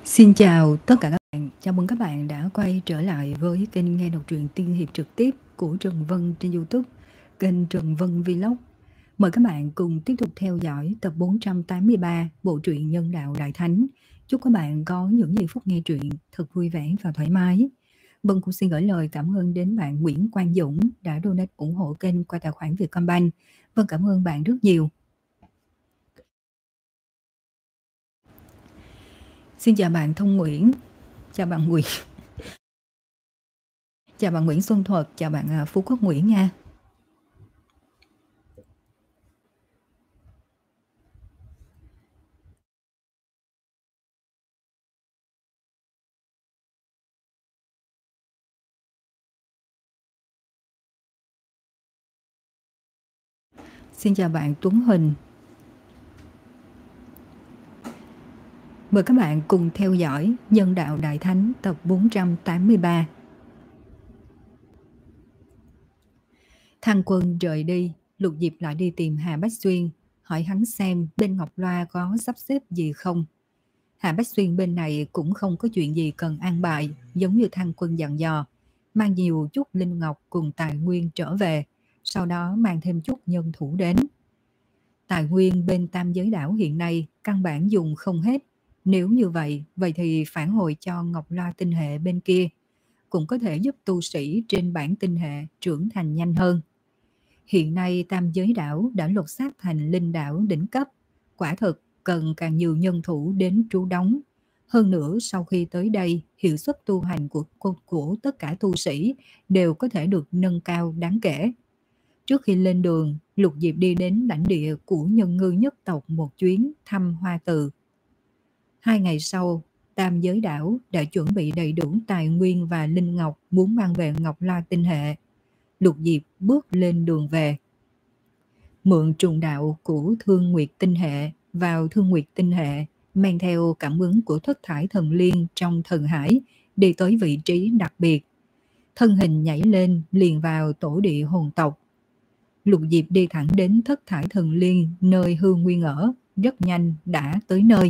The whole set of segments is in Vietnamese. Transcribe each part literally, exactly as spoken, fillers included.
Xin chào tất cả các bạn, chào mừng các bạn đã quay trở lại với kênh nghe đọc truyện tiên hiệp trực tiếp của Trần Vân trên YouTube, kênh Trần Vân Vlog. Mời các bạn cùng tiếp tục theo dõi tập bốn trăm tám mươi ba bộ truyện Nhân Đạo Đại Thánh. Chúc các bạn có những giây phút nghe truyện thật vui vẻ và thoải mái. Vân cũng xin gửi lời cảm ơn đến bạn Nguyễn Quang Dũng đã donate ủng hộ kênh qua tài khoản Vietcombank. Vân cảm ơn bạn rất nhiều. Xin chào bạn Thông Nguyễn, chào bạn Nguyễn, chào bạn Nguyễn Xuân Thuật, chào bạn Phú Quốc Nguyễn nha. Xin chào bạn Tuấn Huỳnh. Mời các bạn cùng theo dõi Nhân Đạo Đại Thánh tập bốn trăm tám mươi ba. Thằng Quân rời đi, Lục Diệp lại đi tìm Hà Bách Xuyên, hỏi hắn xem bên Ngọc Loa có sắp xếp gì không. Hà Bách Xuyên bên này cũng không có chuyện gì cần an bài, giống như Thằng Quân dặn dò, mang nhiều chút linh ngọc cùng tài nguyên trở về, sau đó mang thêm chút nhân thủ đến. Tài nguyên bên Tam Giới Đảo hiện nay căn bản dùng không hết. Nếu như vậy, vậy thì phản hồi cho Ngọc Loa tinh hệ bên kia, cũng có thể giúp tu sĩ trên bản tinh hệ trưởng thành nhanh hơn. Hiện nay Tam Giới Đảo đã lột xác thành linh đảo đỉnh cấp, quả thực cần càng nhiều nhân thủ đến trú đóng. Hơn nữa sau khi tới đây, hiệu suất tu hành của, của, của tất cả tu sĩ đều có thể được nâng cao đáng kể. Trước khi lên đường, Lục Diệp đi đến lãnh địa của nhân ngư nhất tộc một chuyến thăm Hoa Từ. Hai ngày sau, Tam Giới Đảo đã chuẩn bị đầy đủ tài nguyên và linh ngọc muốn mang về Ngọc Loa tinh hệ. Lục Diệp bước lên đường về. Mượn trùng đạo của Thương Nguyệt tinh hệ vào Thương Nguyệt tinh hệ, mang theo cảm ứng của Thất Thải Thần Liên trong thần hải, đi tới vị trí đặc biệt. Thân hình nhảy lên liền vào tổ địa hồn tộc. Lục Diệp đi thẳng đến Thất Thải Thần Liên nơi Hư Nguyên ở, rất nhanh đã tới nơi.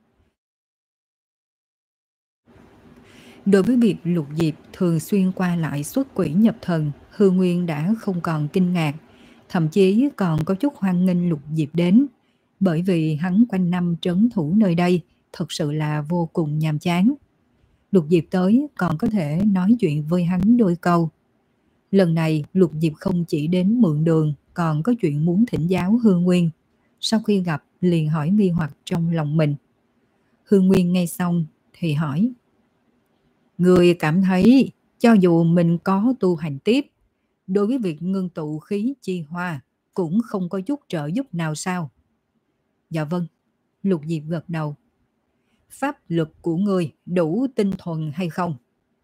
Đối với việc Lục Diệp thường xuyên qua lại xuất quỷ nhập thần, Hư Nguyên đã không còn kinh ngạc, thậm chí còn có chút hoan nghênh Lục Diệp đến, bởi vì hắn quanh năm trấn thủ nơi đây thật sự là vô cùng nhàm chán. Lục Diệp tới còn có thể nói chuyện với hắn đôi câu. Lần này Lục Diệp không chỉ đến mượn đường, còn có chuyện muốn thỉnh giáo Hư Nguyên. Sau khi gặp liền hỏi nghi hoặc trong lòng mình. Hư Nguyên nghe xong thì hỏi: Người cảm thấy cho dù mình có tu hành tiếp, đối với việc ngưng tụ khí chi hoa cũng không có chút trợ giúp nào sao? Dạ vâng, Lục Diệp gật đầu. Pháp lực của người đủ tinh thuần hay không?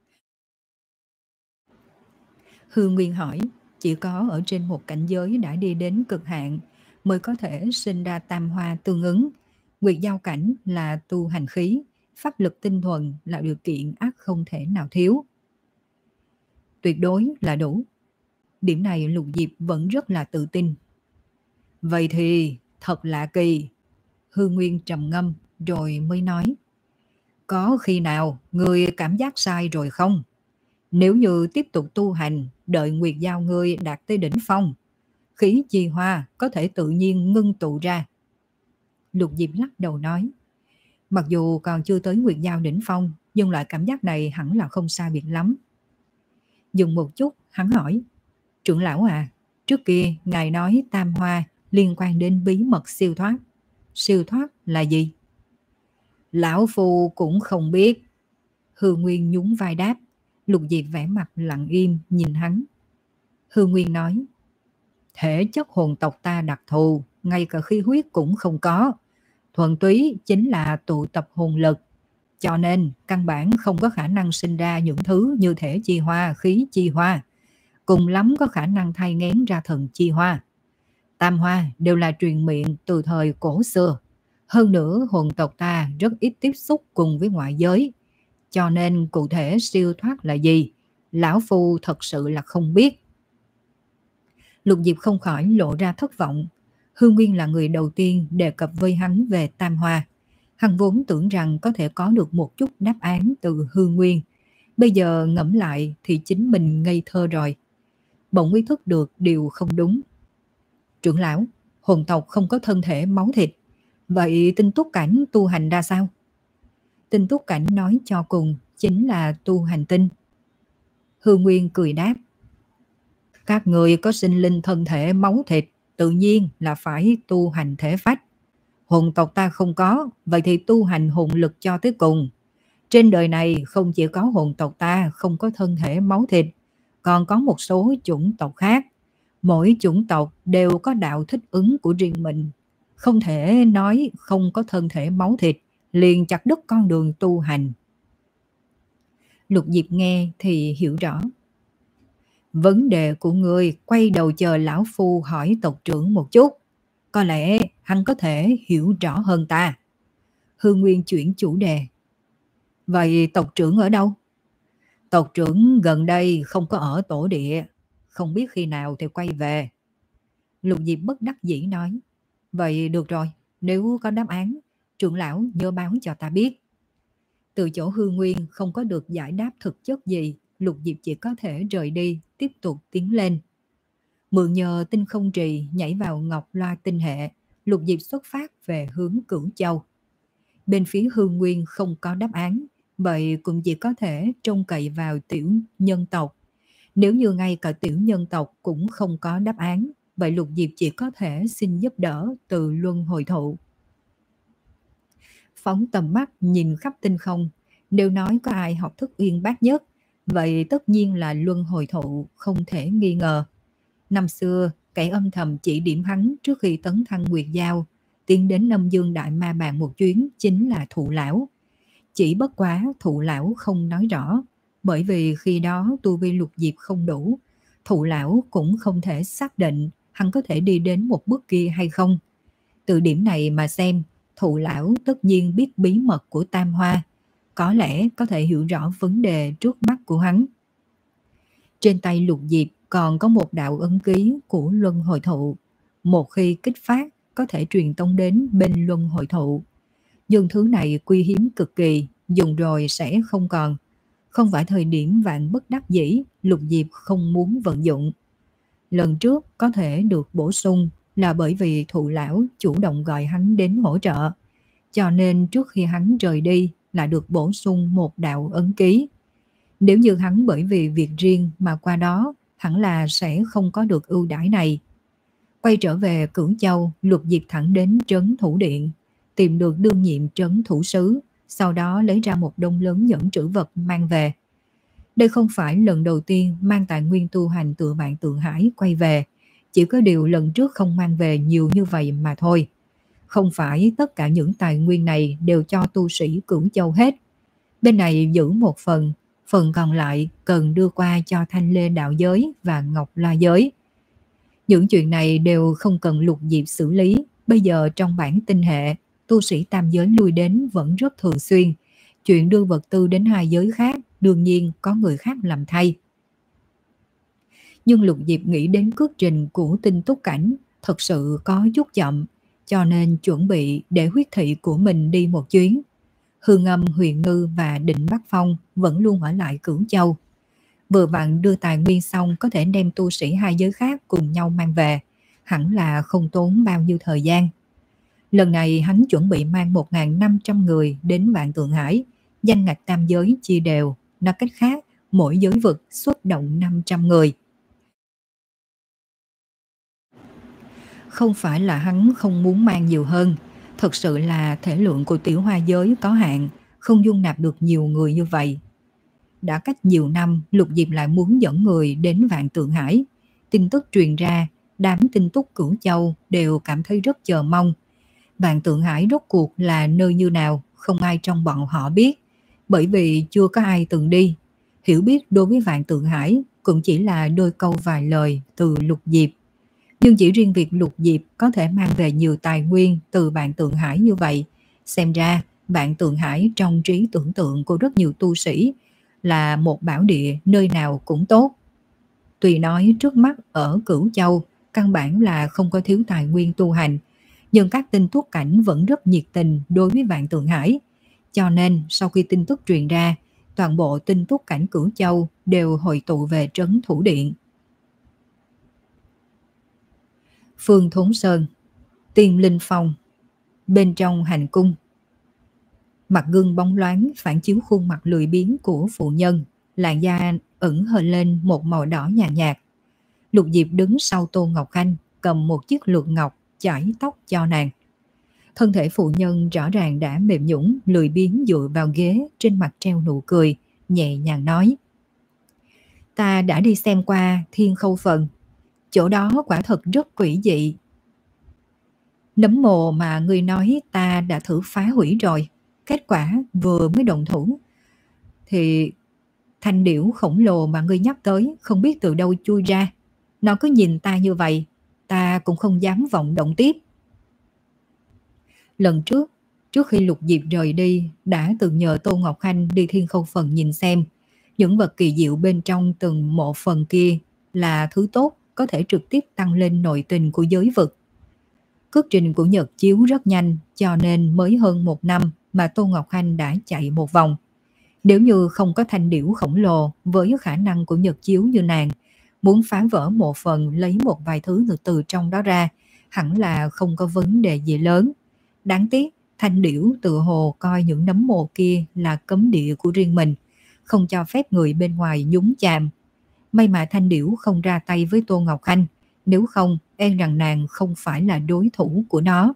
Hư Nguyên hỏi: Chỉ có ở trên một cảnh giới đã đi đến cực hạn mới có thể sinh ra tam hoa tương ứng. Nguyệt giao cảnh là tu hành khí, pháp lực tinh thuần là điều kiện ắt không thể nào thiếu. Tuyệt đối là đủ. Điểm này Lục Diệp vẫn rất là tự tin. Vậy thì thật lạ kỳ. Hư Nguyên trầm ngâm rồi mới nói: Có khi nào người cảm giác sai rồi không? Nếu như tiếp tục tu hành, đợi Nguyệt giao ngươi đạt tới đỉnh phong, khí chi hoa có thể tự nhiên ngưng tụ ra. Lục Diệp lắc đầu nói: Mặc dù còn chưa tới Nguyệt giao đỉnh phong, nhưng loại cảm giác này hẳn là không sai biệt lắm. Dừng một chút, hắn hỏi: Trưởng lão à, trước kia ngài nói tam hoa liên quan đến bí mật siêu thoát. Siêu thoát là gì? Lão phu cũng không biết. Hư Nguyên nhún vai đáp. Lục Diệp vẻ mặt lặng im nhìn hắn. Hư Nguyên nói: Thể chất hồn tộc ta đặc thù, ngay cả khí huyết cũng không có. Thuần túy chính là tụ tập hồn lực, cho nên căn bản không có khả năng sinh ra những thứ như thể chi hoa, khí chi hoa. Cùng lắm có khả năng thai nghén ra thần chi hoa. Tam hoa đều là truyền miệng từ thời cổ xưa. Hơn nữa hồn tộc ta rất ít tiếp xúc cùng với ngoại giới, cho nên cụ thể siêu thoát là gì, lão phu thật sự là không biết. Lục Diệp không khỏi lộ ra thất vọng. Hư Nguyên là người đầu tiên đề cập với hắn về tam hoa. Hắn vốn tưởng rằng có thể có được một chút đáp án từ Hương Nguyên. Bây giờ ngẫm lại thì chính mình ngây thơ rồi. Bỗng ý thức được điều không đúng. Trưởng lão, hồn tộc không có thân thể máu thịt. Vậy tinh túc cảnh tu hành ra sao? Tinh túc cảnh nói cho cùng chính là tu hành tinh. Hương Nguyên cười đáp. Các người có sinh linh thân thể máu thịt, tự nhiên là phải tu hành thể phách. Hồn tộc ta không có, vậy thì tu hành hồn lực cho tới cùng. Trên đời này không chỉ có hồn tộc ta không có thân thể máu thịt, còn có một số chủng tộc khác. Mỗi chủng tộc đều có đạo thích ứng của riêng mình. Không thể nói không có thân thể máu thịt, liền chặt đứt con đường tu hành. Lục Diệp nghe thì hiểu rõ. Vấn đề của người quay đầu chờ lão phu hỏi tộc trưởng một chút. Có lẽ hắn có thể hiểu rõ hơn ta. Hương Nguyên chuyển chủ đề. Vậy tộc trưởng ở đâu? Tộc trưởng gần đây không có ở tổ địa, không biết khi nào thì quay về. Lục Diệp bất đắc dĩ nói. Vậy được rồi, nếu có đáp án, trưởng lão nhớ báo cho ta biết. Từ chỗ Hương Nguyên không có được giải đáp thực chất gì, Lục Diệp chỉ có thể rời đi, tiếp tục tiến lên. Mượn nhờ tinh không trì nhảy vào ngọc loa tinh hệ, Lục Diệp xuất phát về hướng Cửu Châu. Bên phía Hương Nguyên không có đáp án, vậy cũng chỉ có thể trông cậy vào tiểu nhân tộc. Nếu như ngay cả tiểu nhân tộc cũng không có đáp án, vậy Lục Diệp chỉ có thể xin giúp đỡ từ luân hồi thụ. Phóng tầm mắt nhìn khắp tinh không, nếu nói có ai học thức uyên bác nhất, vậy tất nhiên là luân hồi thụ, không thể nghi ngờ. Năm xưa, kẻ âm thầm chỉ điểm hắn trước khi tấn thăng Nguyệt Giao, tiến đến Âm Dương Đại Ma Bàn một chuyến chính là Thụ Lão. Chỉ bất quá Thụ Lão không nói rõ, bởi vì khi đó tu vi Lục Diệp không đủ, Thụ Lão cũng không thể xác định hắn có thể đi đến một bước kia hay không. Từ điểm này mà xem, Thụ Lão tất nhiên biết bí mật của Tam Hoa, có lẽ có thể hiểu rõ vấn đề trước mắt của hắn. Trên tay Lục Diệp còn có một đạo ấn ký của luân hồi thụ. Một khi kích phát, có thể truyền tông đến bên luân hồi thụ. Nhưng thứ này quý hiếm cực kỳ, dùng rồi sẽ không còn. Không phải thời điểm vạn bất đắc dĩ, Lục Diệp không muốn vận dụng. Lần trước có thể được bổ sung là bởi vì Thụ Lão chủ động gọi hắn đến hỗ trợ. Cho nên trước khi hắn rời đi là được bổ sung một đạo ấn ký. Nếu như hắn bởi vì việc riêng mà qua đó, hẳn là sẽ không có được ưu đãi này. Quay trở về Cửu Châu, Lục Diệp thẳng đến trấn thủ điện, tìm được đương nhiệm trấn thủ sứ, sau đó lấy ra một đông lớn nhẫn trữ vật mang về. Đây không phải lần đầu tiên mang tài nguyên tu hành từ Vạn Tượng Hải quay về, chỉ có điều lần trước không mang về nhiều như vậy mà thôi. Không phải tất cả những tài nguyên này đều cho tu sĩ Cửu Châu hết. Bên này giữ một phần, phần còn lại cần đưa qua cho Thanh Lê đạo giới và Ngọc La giới. Những chuyện này đều không cần Lục Diệp xử lý. Bây giờ trong bản tinh hệ, tu sĩ tam giới lui đến vẫn rất thường xuyên. Chuyện đưa vật tư đến hai giới khác, đương nhiên có người khác làm thay. Nhưng Lục Diệp nghĩ đến cước trình của tinh túc cảnh thật sự có chút chậm, cho nên chuẩn bị để huyết thị của mình đi một chuyến. Hương Âm, Huyền Ngư và Định Bắc Phong vẫn luôn ở lại Cửu Châu. Vừa vặn đưa tài nguyên xong có thể đem tu sĩ hai giới khác cùng nhau mang về, hẳn là không tốn bao nhiêu thời gian. Lần này hắn chuẩn bị mang một nghìn năm trăm người đến Vạn Tượng Hải, danh ngạch tam giới chia đều, nói cách khác, mỗi giới vực xuất động năm trăm người. Không phải là hắn không muốn mang nhiều hơn, thật sự là thể lượng của tiểu hoa giới có hạn, không dung nạp được nhiều người như vậy. Đã cách nhiều năm, Lục Diệp lại muốn dẫn người đến Vạn Tượng Hải. Tin tức truyền ra, đám tinh túc Cửu Châu đều cảm thấy rất chờ mong. Vạn Tượng Hải rốt cuộc là nơi như nào, không ai trong bọn họ biết, bởi vì chưa có ai từng đi. Hiểu biết đối với Vạn Tượng Hải cũng chỉ là đôi câu vài lời từ Lục Diệp. Nhưng chỉ riêng việc Lục Diệp có thể mang về nhiều tài nguyên từ Vạn Tượng Hải như vậy, xem ra Vạn Tượng Hải trong trí tưởng tượng của rất nhiều tu sĩ là một bảo địa nơi nào cũng tốt. Tuy nói trước mắt ở Cửu Châu căn bản là không có thiếu tài nguyên tu hành, nhưng các tinh tuất cảnh vẫn rất nhiệt tình đối với Vạn Tượng Hải. Cho nên sau khi tin tức truyền ra, toàn bộ tinh tuất cảnh Cửu Châu đều hội tụ về trấn Thủ Điện. Phương Thốn Sơn, Tiên Linh Phong, bên trong hành cung. Mặt gương bóng loáng phản chiếu khuôn mặt lười biếng của phụ nhân, làn da ẩn hờ lên một màu đỏ nhạt nhạt. Lục Diệp đứng sau Tô Ngọc Khanh, cầm một chiếc lược ngọc chải tóc cho nàng. Thân thể phụ nhân rõ ràng đã mềm nhũn, lười biếng dựa vào ghế, trên mặt treo nụ cười, nhẹ nhàng nói: Ta đã đi xem qua Thiên Khâu Phần, chỗ đó quả thật rất quỷ dị. Nấm mồ mà ngươi nói ta đã thử phá hủy rồi, kết quả vừa mới động thủ thì thanh điểu khổng lồ mà ngươi nhắc tới không biết từ đâu chui ra. Nó cứ nhìn ta như vậy, ta cũng không dám vọng động tiếp. Lần trước, trước khi Lục Diệp rời đi, đã từng nhờ Tô Ngọc Khanh đi Thiên Khâu Phần nhìn xem. Những vật kỳ diệu bên trong từng mộ phần kia là thứ tốt, có thể trực tiếp tăng lên nội tình của giới vực. Cước trình của Nhật Chiếu rất nhanh, cho nên mới hơn một năm mà Tô Ngọc Khanh đã chạy một vòng. Nếu như không có thanh điểu khổng lồ với khả năng của Nhật Chiếu như nàng, muốn phá vỡ một phần lấy một vài thứ từ từ trong đó ra, hẳn là không có vấn đề gì lớn. Đáng tiếc, thanh điểu tự hồ coi những nấm mồ kia là cấm địa của riêng mình, không cho phép người bên ngoài nhúng chạm. May mà thanh điểu không ra tay với Tô Ngọc Khanh, nếu không e rằng nàng không phải là đối thủ của nó.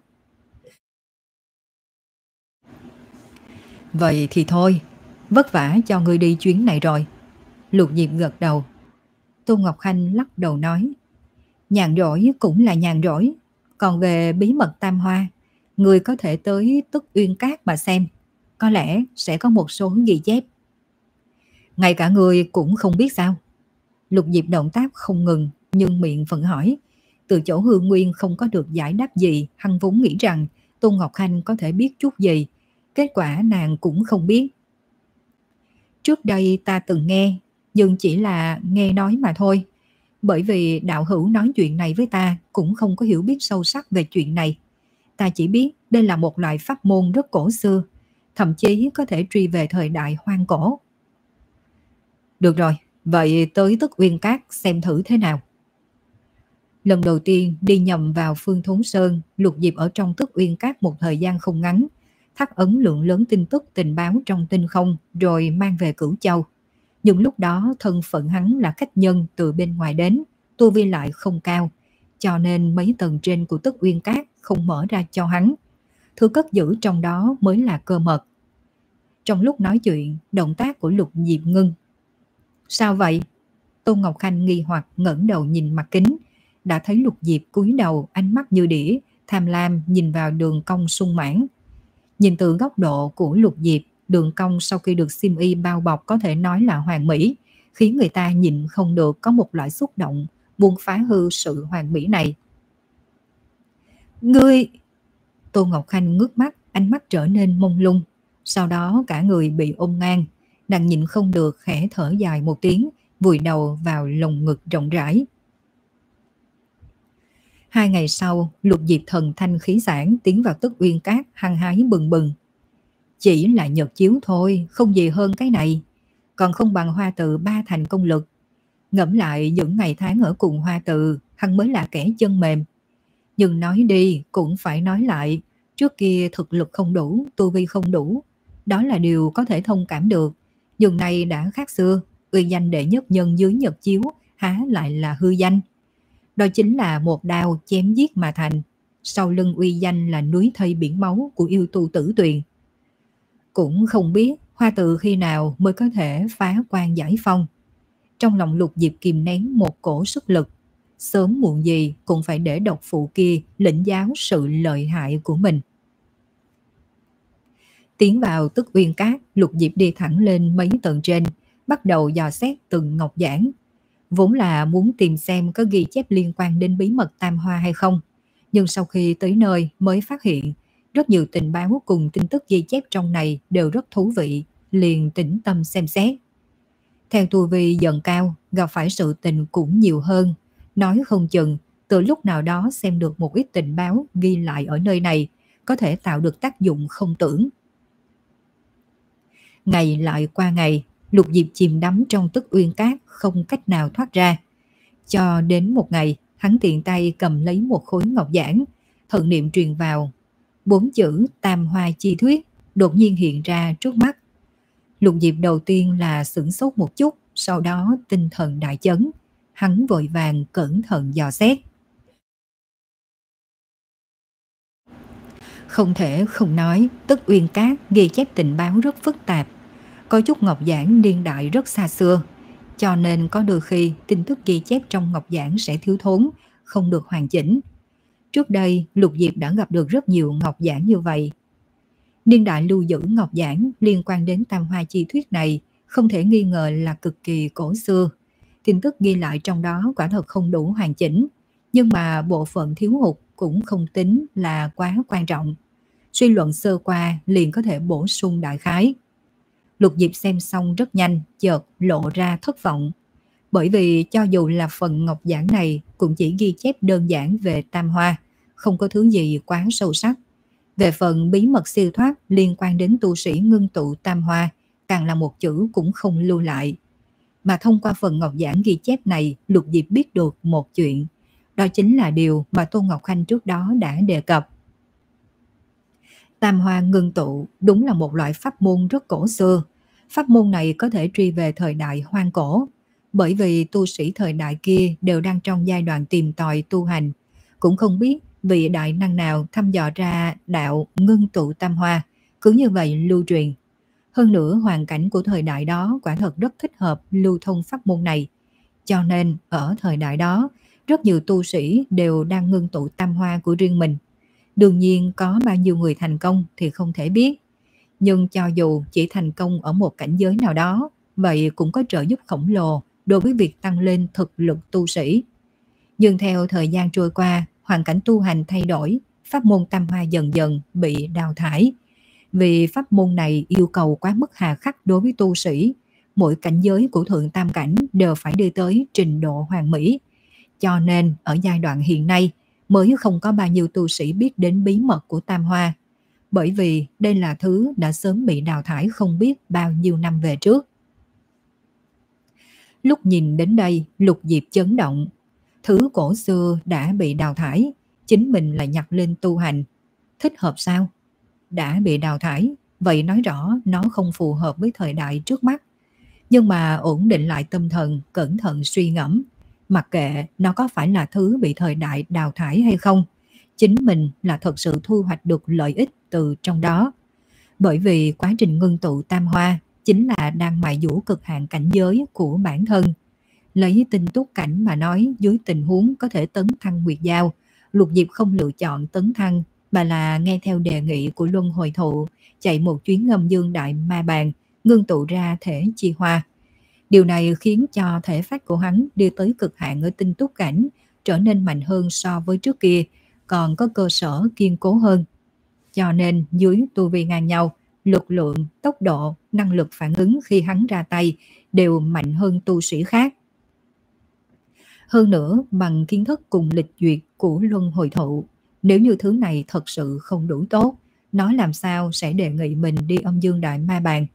Vậy thì thôi, vất vả cho ngươi đi chuyến này rồi. Lục Diệp gật đầu. Tô Ngọc Khanh lắc đầu nói: Nhàn rỗi cũng là nhàn rỗi. Còn về bí mật Tam Hoa, ngươi có thể tới Tức Uyên Cát mà xem, có lẽ sẽ có một số ghi chép. Ngay cả ngươi cũng không biết sao? Lục Diệp động tác không ngừng, nhưng miệng vẫn hỏi. Từ chỗ Hương Nguyên không có được giải đáp gì, hắn vốn nghĩ rằng Tô Ngọc Khanh có thể biết chút gì. Kết quả nàng cũng không biết. Trước đây ta từng nghe, nhưng chỉ là nghe nói mà thôi. Bởi vì đạo hữu nói chuyện này với ta cũng không có hiểu biết sâu sắc về chuyện này. Ta chỉ biết đây là một loại pháp môn rất cổ xưa, thậm chí có thể truy về thời đại hoang cổ. Được rồi, vậy tới Tức Uyên Cát xem thử thế nào. Lần đầu tiên đi nhầm vào Phương Thốn Sơn, Lục Diệp ở trong Tức Uyên Cát một thời gian không ngắn, thắt ấn lượng lớn tin tức tình báo trong tinh không rồi mang về Cửu Châu. Nhưng lúc đó thân phận hắn là khách nhân từ bên ngoài đến, tu vi lại không cao, cho nên mấy tầng trên của Tức Uyên Cát không mở ra cho hắn. Thứ cất giữ trong đó mới là cơ mật. Trong lúc nói chuyện, động tác của Lục Diệp ngưng. Sao vậy? Tô Ngọc Khanh nghi hoặc ngẩng đầu nhìn mặt kính, đã thấy Lục Diệp cúi đầu, ánh mắt như đĩa, tham lam nhìn vào đường cong sung mãn. Nhìn từ góc độ của Lục Diệp, đường cong sau khi được xiêm y bao bọc có thể nói là hoàn mỹ, khiến người ta nhịn không được có một loại xúc động muốn phá hư sự hoàn mỹ này. Ngươi... Tô Ngọc Khanh ngước mắt, ánh mắt trở nên mông lung, sau đó cả người bị ôm ngang, nàng nhịn không được khẽ thở dài một tiếng, vùi đầu vào lồng ngực rộng rãi. Hai ngày sau, Lục Diệp thần thanh khí sảng tiến vào Tức Uyên Cát hăng hái bừng bừng. Chỉ là Nhật Chiếu thôi, không gì hơn cái này, còn không bằng Hoa Tự ba thành công lực. Ngẫm lại những ngày tháng ở cùng Hoa Tự, hắn mới là kẻ chân mềm. Nhưng nói đi cũng phải nói lại, trước kia thực lực không đủ, tu vi không đủ, đó là điều có thể thông cảm được. Nhưng nay đã khác xưa, uy danh đệ nhất nhân dưới Nhật Chiếu há lại là hư danh. Đó chính là một đao chém giết mà thành, sau lưng uy danh là núi thây biển máu của yêu tu Tử Tuyền. Cũng không biết Hoa Tự khi nào mới có thể phá quan giải phong. Trong lòng Lục Diệp kìm nén một cổ sức lực, sớm muộn gì cũng phải để độc phụ kia lĩnh giáo sự lợi hại của mình. Tiến vào Tức Uyên Cát, Lục Diệp đi thẳng lên mấy tầng trên, bắt đầu dò xét từng ngọc giản. Vốn là muốn tìm xem có ghi chép liên quan đến bí mật Tam Hoa hay không, nhưng sau khi tới nơi mới phát hiện rất nhiều tình báo cùng tin tức ghi chép trong này đều rất thú vị, liền tĩnh tâm xem xét. Theo tu vi dần cao, gặp phải sự tình cũng nhiều hơn, nói không chừng từ lúc nào đó xem được một ít tình báo ghi lại ở nơi này, có thể tạo được tác dụng không tưởng. Ngày lại qua ngày, Lục Diệp chìm đắm trong tức uyên cát, không cách nào thoát ra. Cho đến một ngày, hắn tiện tay cầm lấy một khối ngọc giản, thần niệm truyền vào. Bốn chữ Tam Hoa Chi Thuyết đột nhiên hiện ra trước mắt. Lục Diệp đầu tiên là sửng sốt một chút, sau đó tinh thần đại chấn. Hắn vội vàng cẩn thận dò xét. Không thể không nói, Tức Uyên Cát ghi chép tình báo rất phức tạp. Có chút ngọc giản niên đại rất xa xưa, cho nên có đôi khi tin tức ghi chép trong ngọc giản sẽ thiếu thốn, không được hoàn chỉnh. Trước đây, Lục Diệp đã gặp được rất nhiều ngọc giản như vậy. Niên đại lưu giữ ngọc giản liên quan đến Tam Hoa Chi Thuyết này không thể nghi ngờ là cực kỳ cổ xưa. Tin tức ghi lại trong đó quả thật không đủ hoàn chỉnh, nhưng mà bộ phận thiếu hụt cũng không tính là quá quan trọng. Suy luận sơ qua liền có thể bổ sung đại khái. Lục Diệp xem xong rất nhanh, chợt lộ ra thất vọng. Bởi vì cho dù là phần ngọc giản này cũng chỉ ghi chép đơn giản về Tam Hoa, không có thứ gì quá sâu sắc. Về phần bí mật siêu thoát liên quan đến tu sĩ ngưng tụ Tam Hoa, càng là một chữ cũng không lưu lại. Mà thông qua phần ngọc giản ghi chép này, Lục Diệp biết được một chuyện. Đó chính là điều mà Tôn Ngọc Khanh trước đó đã đề cập. Tam Hoa ngưng tụ đúng là một loại pháp môn rất cổ xưa. Pháp môn này có thể truy về thời đại hoang cổ, bởi vì tu sĩ thời đại kia đều đang trong giai đoạn tìm tòi tu hành. Cũng không biết vị đại năng nào thăm dò ra đạo ngưng tụ Tam Hoa, cứ như vậy lưu truyền. Hơn nữa hoàn cảnh của thời đại đó quả thật rất thích hợp lưu thông pháp môn này. Cho nên ở thời đại đó, rất nhiều tu sĩ đều đang ngưng tụ Tam Hoa của riêng mình. Đương nhiên có bao nhiêu người thành công thì không thể biết. Nhưng cho dù chỉ thành công ở một cảnh giới nào đó, vậy cũng có trợ giúp khổng lồ đối với việc tăng lên thực lực tu sĩ. Nhưng theo thời gian trôi qua, hoàn cảnh tu hành thay đổi, pháp môn Tam Hoa dần dần bị đào thải. Vì pháp môn này yêu cầu quá mức hà khắc đối với tu sĩ, mỗi cảnh giới của thượng tam cảnh đều phải đi tới trình độ hoàn mỹ. Cho nên ở giai đoạn hiện nay mới không có bao nhiêu tu sĩ biết đến bí mật của Tam Hoa. Bởi vì đây là thứ đã sớm bị đào thải không biết bao nhiêu năm về trước. Lúc nhìn đến đây, Lục Diệp chấn động. Thứ cổ xưa đã bị đào thải, chính mình lại nhặt lên tu hành. Thích hợp sao? Đã bị đào thải, vậy nói rõ nó không phù hợp với thời đại trước mắt. Nhưng mà ổn định lại tâm thần, cẩn thận suy ngẫm. Mặc kệ nó có phải là thứ bị thời đại đào thải hay không, chính mình là thật sự thu hoạch được lợi ích từ trong đó. Bởi vì quá trình ngưng tụ Tam Hoa chính là đang mài dũa cực hạn cảnh giới của bản thân. Lấy tinh túc cảnh mà nói, dưới tình huống có thể tấn thăng nguyệt giao, Lục Diệp không lựa chọn tấn thăng mà là nghe theo đề nghị của Luân Hồi Thụ, chạy một chuyến âm dương đại ma bàn, ngưng tụ ra thể chi hoa. Điều này khiến cho thể phách của hắn đi tới cực hạn ở tinh túc cảnh, trở nên mạnh hơn so với trước kia, còn có cơ sở kiên cố hơn. Cho nên dưới tu vi ngang nhau, lực lượng, tốc độ, năng lực phản ứng khi hắn ra tay đều mạnh hơn tu sĩ khác. Hơn nữa, bằng kiến thức cùng lịch duyệt của Luân Hồi Thụ, nếu như thứ này thật sự không đủ tốt, nó làm sao sẽ đề nghị mình đi âm dương đại ma bàn.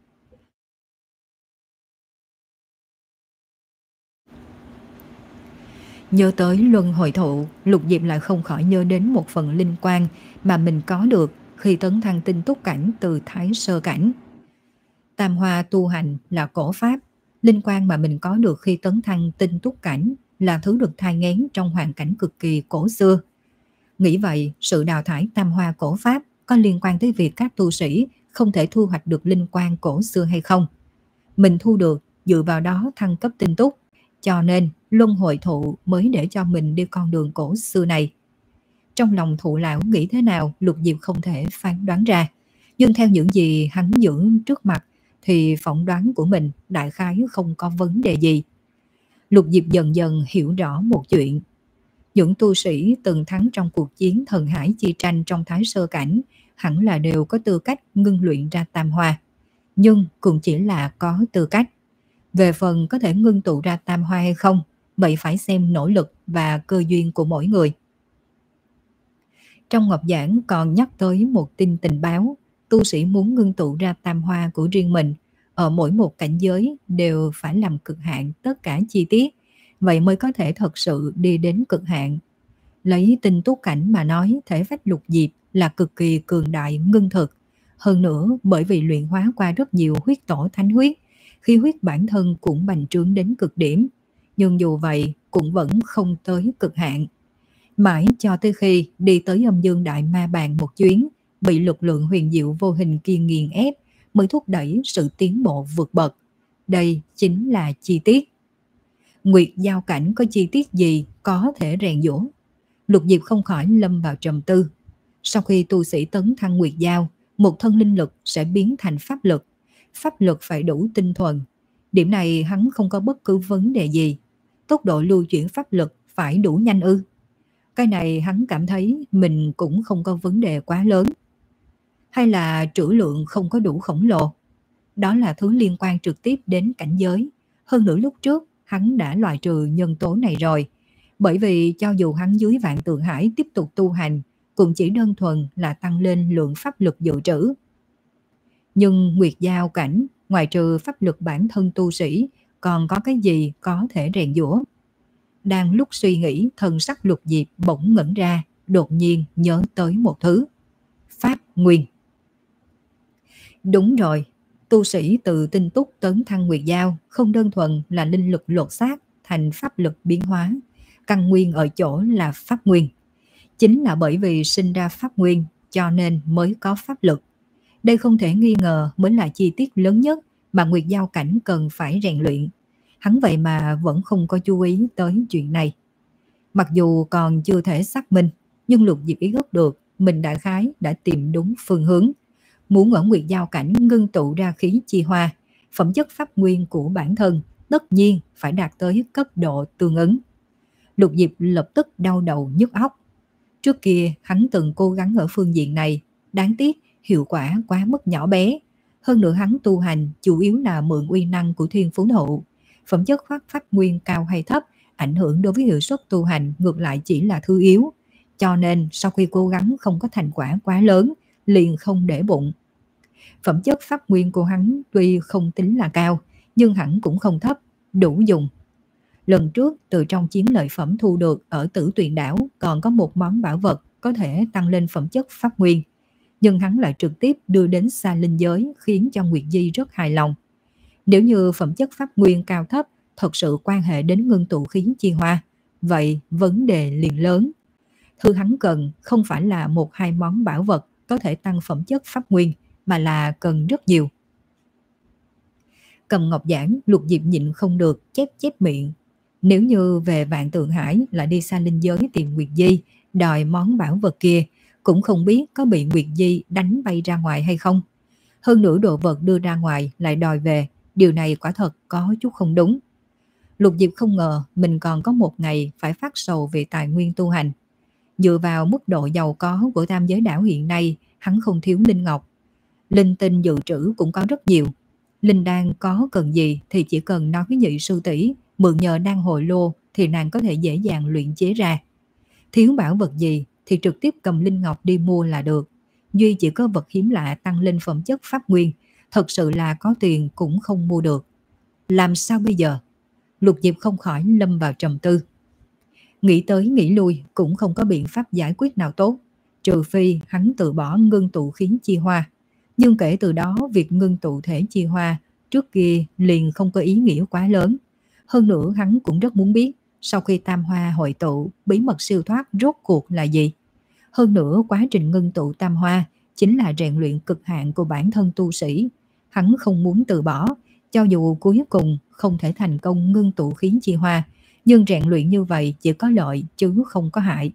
Nhớ tới Luân Hồi Thụ, Lục Diệp lại không khỏi nhớ đến một phần linh quan mà mình có được khi tấn thăng tinh túc cảnh từ thái sơ cảnh. Tam Hoa tu hành là cổ pháp, linh quan mà mình có được khi tấn thăng tinh túc cảnh là thứ được thai nghén trong hoàn cảnh cực kỳ cổ xưa. Nghĩ vậy, sự đào thải Tam Hoa cổ pháp có liên quan tới việc các tu sĩ không thể thu hoạch được linh quan cổ xưa hay không? Mình thu được, dựa vào đó thăng cấp tinh túc, cho nên Luân Hồi Thụ mới để cho mình đi con đường cổ xưa này. Trong lòng Thụ lão nghĩ thế nào, Lục Diệp không thể phán đoán ra. Nhưng theo những gì hắn dưỡng trước mặt thì phỏng đoán của mình đại khái không có vấn đề gì. Lục Diệp dần dần hiểu rõ một chuyện. Những tu sĩ từng thắng trong cuộc chiến thần hải chi tranh trong thái sơ cảnh hẳn là đều có tư cách ngưng luyện ra Tam Hoa. Nhưng cũng chỉ là có tư cách. Về phần có thể ngưng tụ ra Tam Hoa hay không, vậy phải xem nỗ lực và cơ duyên của mỗi người. Trong ngọc giảng còn nhắc tới một tin tình báo, tu sĩ muốn ngưng tụ ra tam hoa của riêng mình, ở mỗi một cảnh giới đều phải làm cực hạn tất cả chi tiết, vậy mới có thể thật sự đi đến cực hạn. Lấy tinh túc cảnh mà nói, thể phách lục diệp là cực kỳ cường đại ngưng thực. Hơn nữa, bởi vì luyện hóa qua rất nhiều huyết tổ thánh huyết, khí huyết bản thân cũng bành trướng đến cực điểm. Nhưng dù vậy, cũng vẫn không tới cực hạn. Mãi cho tới khi đi tới âm dương đại ma bàn một chuyến, bị lực lượng huyền diệu vô hình kia nghiền ép, mới thúc đẩy sự tiến bộ vượt bậc. Đây chính là chi tiết. Nguyệt giao cảnh có chi tiết gì có thể rèn giũa? Lục Diệp không khỏi lâm vào trầm tư. Sau khi tu sĩ tấn thăng nguyệt giao, một thân linh lực sẽ biến thành pháp lực. Pháp lực phải đủ tinh thuần. Điểm này hắn không có bất cứ vấn đề gì. Tốc độ lưu chuyển pháp lực phải đủ nhanh ư? Cái này hắn cảm thấy mình cũng không có vấn đề quá lớn. Hay là trữ lượng không có đủ khổng lồ? Đó là thứ liên quan trực tiếp đến cảnh giới. Hơn nữa lúc trước hắn đã loại trừ nhân tố này rồi. Bởi vì cho dù hắn dưới vạn tượng hải tiếp tục tu hành, cũng chỉ đơn thuần là tăng lên lượng pháp lực dự trữ. Nhưng nguyệt giao cảnh, ngoài trừ pháp lực bản thân tu sĩ, còn có cái gì có thể rèn giũa? Đang lúc suy nghĩ, thần sắc Lục Diệp bỗng ngẩn ra, đột nhiên nhớ tới một thứ. Pháp nguyên. Đúng rồi, tu sĩ từ tinh túc tấn thăng nguyệt giao không đơn thuần là linh lực lột xác thành pháp lực biến hóa. Căn nguyên ở chỗ là pháp nguyên. Chính là bởi vì sinh ra pháp nguyên cho nên mới có pháp lực. Đây không thể nghi ngờ mới là chi tiết lớn nhất mà nguyệt giao cảnh cần phải rèn luyện. Hắn vậy mà vẫn không có chú ý tới chuyện này. Mặc dù còn chưa thể xác minh, nhưng Lục Diệp ý thức được mình đại khái đã tìm đúng phương hướng. Muốn ở nguyệt giao cảnh ngưng tụ ra khí chi hoa, phẩm chất pháp nguyên của bản thân tất nhiên phải đạt tới cấp độ tương ứng. Lục Diệp lập tức đau đầu nhức óc. Trước kia hắn từng cố gắng ở phương diện này, đáng tiếc hiệu quả quá mức nhỏ bé. Hơn nữa hắn tu hành chủ yếu là mượn uy năng của thiên phú thụ. Phẩm chất pháp pháp nguyên cao hay thấp, ảnh hưởng đối với hiệu suất tu hành ngược lại chỉ là thứ yếu. Cho nên sau khi cố gắng không có thành quả quá lớn, liền không để bụng. Phẩm chất pháp nguyên của hắn tuy không tính là cao, nhưng hẳn cũng không thấp, đủ dùng. Lần trước từ trong chiến lợi phẩm thu được ở Tử Tuyền đảo còn có một món bảo vật có thể tăng lên phẩm chất pháp nguyên. Nhưng hắn lại trực tiếp đưa đến Sa Linh giới khiến cho Nguyệt Di rất hài lòng. Nếu như phẩm chất pháp nguyên cao thấp thật sự quan hệ đến ngưng tụ khí chi hoa, vậy vấn đề liền lớn. Thứ hắn cần không phải là một hai món bảo vật có thể tăng phẩm chất pháp nguyên, mà là cần rất nhiều. Cầm ngọc giảng, Lục Diệp nhịn không được chép chép miệng. Nếu như về Vạn Tượng Hải lại đi Sa Linh giới tìm Nguyệt Di, đòi món bảo vật kia, cũng không biết có bị Nguyệt Di đánh bay ra ngoài hay không. Hơn nữa đồ vật đưa ra ngoài lại đòi về, điều này quả thật có chút không đúng. Lục Diệp không ngờ mình còn có một ngày phải phát sầu về tài nguyên tu hành. Dựa vào mức độ giàu có của tam giới đảo hiện nay, hắn không thiếu linh ngọc. Linh tinh dự trữ cũng có rất nhiều. Linh đan có cần gì thì chỉ cần nói với nhị sư tỷ, mượn nhờ đan hồi lô thì nàng có thể dễ dàng luyện chế ra. Thiếu bảo vật gì thì trực tiếp cầm linh ngọc đi mua là được. Duy chỉ có vật hiếm lạ tăng lên phẩm chất pháp nguyên, thật sự là có tiền cũng không mua được. Làm sao bây giờ? Lục Diệp không khỏi lâm vào trầm tư. Nghĩ tới nghĩ lui cũng không có biện pháp giải quyết nào tốt, trừ phi hắn từ bỏ ngưng tụ khí chi hoa. Nhưng kể từ đó việc ngưng tụ thể chi hoa trước kia liền không có ý nghĩa quá lớn. Hơn nữa hắn cũng rất muốn biết sau khi tam hoa hội tụ, bí mật siêu thoát rốt cuộc là gì. Hơn nữa quá trình ngưng tụ tam hoa chính là rèn luyện cực hạn của bản thân tu sĩ. Hắn không muốn từ bỏ, cho dù cuối cùng không thể thành công ngưng tụ khí chi hoa, nhưng rèn luyện như vậy chỉ có lợi chứ không có hại.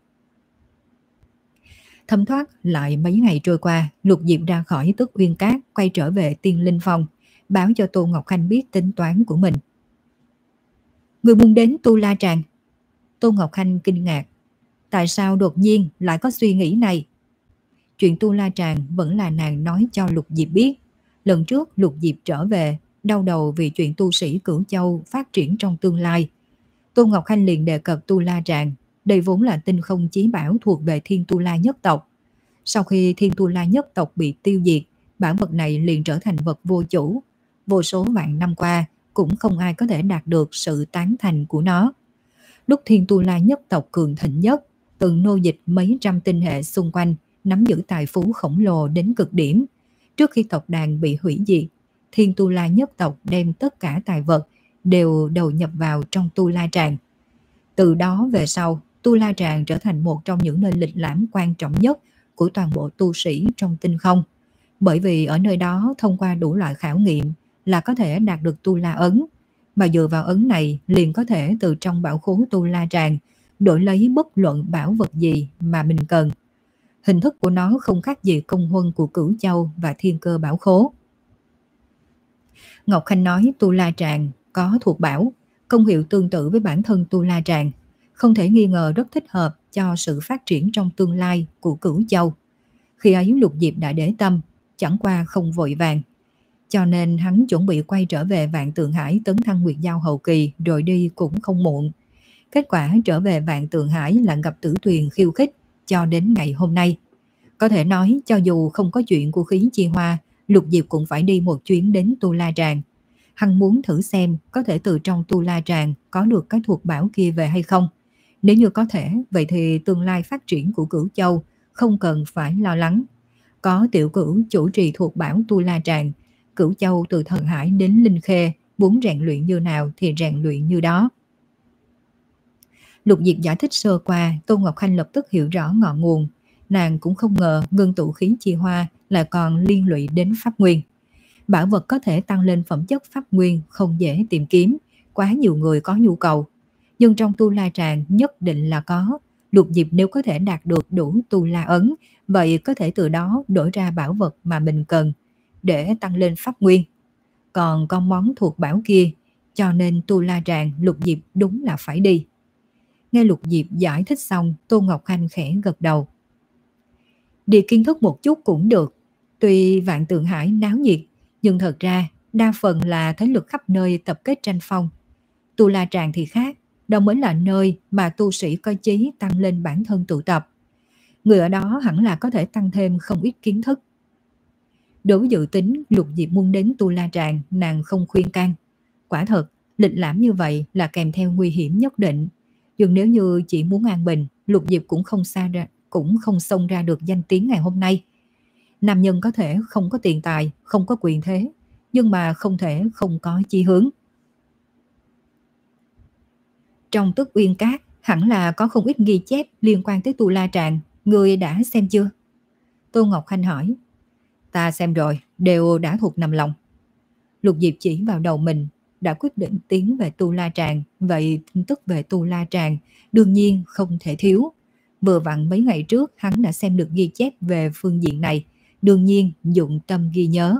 Thấm thoát lại mấy ngày trôi qua, Lục Diệp ra khỏi Tức Uyên Cát, quay trở về Tiên Linh Phong, báo cho Tô Ngọc Khanh biết tính toán của mình. Người muốn đến Tu La Tràng? Tô Ngọc Khanh kinh ngạc. Tại sao đột nhiên lại có suy nghĩ này? Chuyện Tu La Tràng vẫn là nàng nói cho Lục Diệp biết. Lần trước Lục Diệp trở về, đau đầu vì chuyện tu sĩ Cửu Châu phát triển trong tương lai. Tôn Ngọc Khanh liền đề cập Tu La Tràng. Đây vốn là tinh không chí bảo thuộc về Thiên Tu La nhất tộc. Sau khi Thiên Tu La nhất tộc bị tiêu diệt, bảo vật này liền trở thành vật vô chủ. Vô số vạn năm qua cũng không ai có thể đạt được sự tán thành của nó. Lúc Thiên Tu La nhất tộc cường thịnh nhất, từng nô dịch mấy trăm tinh hệ xung quanh, nắm giữ tài phú khổng lồ đến cực điểm. Trước khi tộc đàn bị hủy diệt, Thiên Tu La nhất tộc đem tất cả tài vật đều đầu nhập vào trong Tu La Tràng. Từ đó về sau, Tu La Tràng trở thành một trong những nơi lịch lãm quan trọng nhất của toàn bộ tu sĩ trong tinh không. Bởi vì ở nơi đó thông qua đủ loại khảo nghiệm là có thể đạt được Tu La ấn, mà dựa vào ấn này liền có thể từ trong bảo khố Tu La Tràng đổi lấy bất luận bảo vật gì mà mình cần. Hình thức của nó không khác gì công huân của Cửu Châu và Thiên Cơ bảo khố. Ngọc Khanh nói Tu La Tràng có thuộc bảo, công hiệu tương tự với bản thân Tu La Tràng, không thể nghi ngờ rất thích hợp cho sự phát triển trong tương lai của Cửu Châu. Khi ấy Lục Diệp đã để tâm, chẳng qua không vội vàng, cho nên hắn chuẩn bị quay trở về Vạn Tượng Hải tấn thăng Nguyệt Giao hậu kỳ rồi đi cũng không muộn. Kết quả trở về Vạn Tượng Hải là gặp Tử Tuyền khiêu khích cho đến ngày hôm nay. Có thể nói cho dù không có chuyện của khí chi hoa, Lục Diệp cũng phải đi một chuyến đến Tu La Tràng. Hắn muốn thử xem có thể từ trong Tu La Tràng có được cái thuộc bảo kia về hay không. Nếu như có thể, vậy thì tương lai phát triển của Cửu Châu không cần phải lo lắng. Có Tiểu Cửu chủ trì thuộc bảo Tu La Tràng, Cửu Châu từ Thần Hải đến Linh Khê muốn rèn luyện như nào thì rèn luyện như đó. Lục Diệp giải thích sơ qua, Tôn Ngọc Khanh lập tức hiểu rõ ngọn nguồn. Nàng cũng không ngờ ngưng tụ khí chi hoa lại còn liên lụy đến pháp nguyên. Bảo vật có thể tăng lên phẩm chất pháp nguyên không dễ tìm kiếm, quá nhiều người có nhu cầu. Nhưng trong Tu La Tràng nhất định là có. Lục Diệp nếu có thể đạt được đủ Tu La ấn, vậy có thể từ đó đổi ra bảo vật mà mình cần để tăng lên pháp nguyên. Còn con món thuộc bảo kia, cho nên Tu La Tràng Lục Diệp đúng là phải đi. Nghe Lục Diệp giải thích xong, Tôn Ngọc Khanh khẽ gật đầu. Đi kiến thức một chút cũng được. Tuy Vạn Tượng Hải náo nhiệt, nhưng thật ra đa phần là thế lực khắp nơi tập kết tranh phong. Tu La Tràng thì khác, đó mới là nơi mà tu sĩ có chí tăng lên bản thân tự tập. Người ở đó hẳn là có thể tăng thêm không ít kiến thức. Đối với dự tính Lục Diệp muốn đến Tu La Tràng, nàng không khuyên can. Quả thật, lịch lãm như vậy là kèm theo nguy hiểm nhất định. Nhưng nếu như chỉ muốn an bình, Lục Diệp cũng không xa ra, cũng không xông ra được danh tiếng ngày hôm nay. Nam nhân có thể không có tiền tài, không có quyền thế, nhưng mà không thể không có chí hướng. Trong Tức Uyên Các hẳn là có không ít ghi chép liên quan tới Tu La Tràng, người đã xem chưa? Tô Ngọc Khanh hỏi. Ta xem rồi, đều đã thuộc nằm lòng. Lục Diệp chỉ vào đầu mình, đã quyết định tiến về Tu La Tràng, vậy tin tức về Tu La Tràng đương nhiên không thể thiếu. Vừa vặn mấy ngày trước hắn đã xem được ghi chép về phương diện này, đương nhiên dụng tâm ghi nhớ.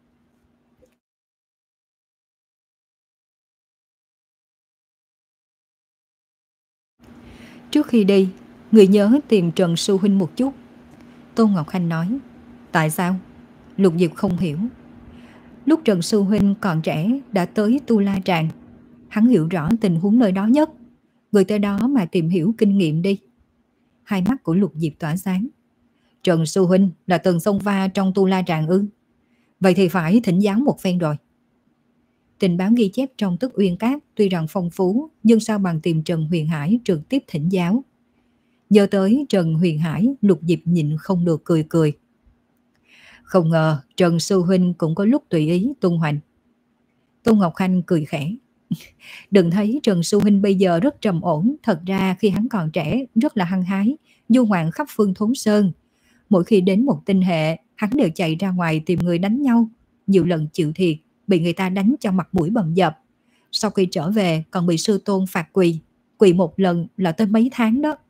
Trước khi đi, người nhớ tìm Trần Sư Huynh một chút. Tôn Ngọc Khanh nói. Tại sao? Lục Diệp không hiểu. Lúc Trần Sư Huynh còn trẻ đã tới Tu La Tràng, hắn hiểu rõ tình huống nơi đó nhất. Người tới đó mà tìm hiểu kinh nghiệm đi. Hai mắt của Lục Diệp tỏa sáng. Trần Sư Huynh là từng xông pha trong Tu La Tràng ư? Vậy thì phải thỉnh giáo một phen rồi. Tình báo ghi chép trong Tức Uyên Các tuy rằng phong phú, nhưng sao bằng tìm Trần Huyền Hải trực tiếp thỉnh giáo. Giờ tới Trần Huyền Hải, Lục Diệp nhịn không được cười cười. Không ngờ Trần Sư Huynh cũng có lúc tùy ý tung hoành. Tôn Ngọc Khanh cười khẽ. Đừng thấy Trần Sư Huynh bây giờ rất trầm ổn, thật ra khi hắn còn trẻ rất là hăng hái, du ngoạn khắp phương thốn sơn. Mỗi khi đến một tinh hệ, hắn đều chạy ra ngoài tìm người đánh nhau, nhiều lần chịu thiệt, bị người ta đánh cho mặt mũi bầm dập. Sau khi trở về còn bị sư tôn phạt quỳ, quỳ một lần là tới mấy tháng đó.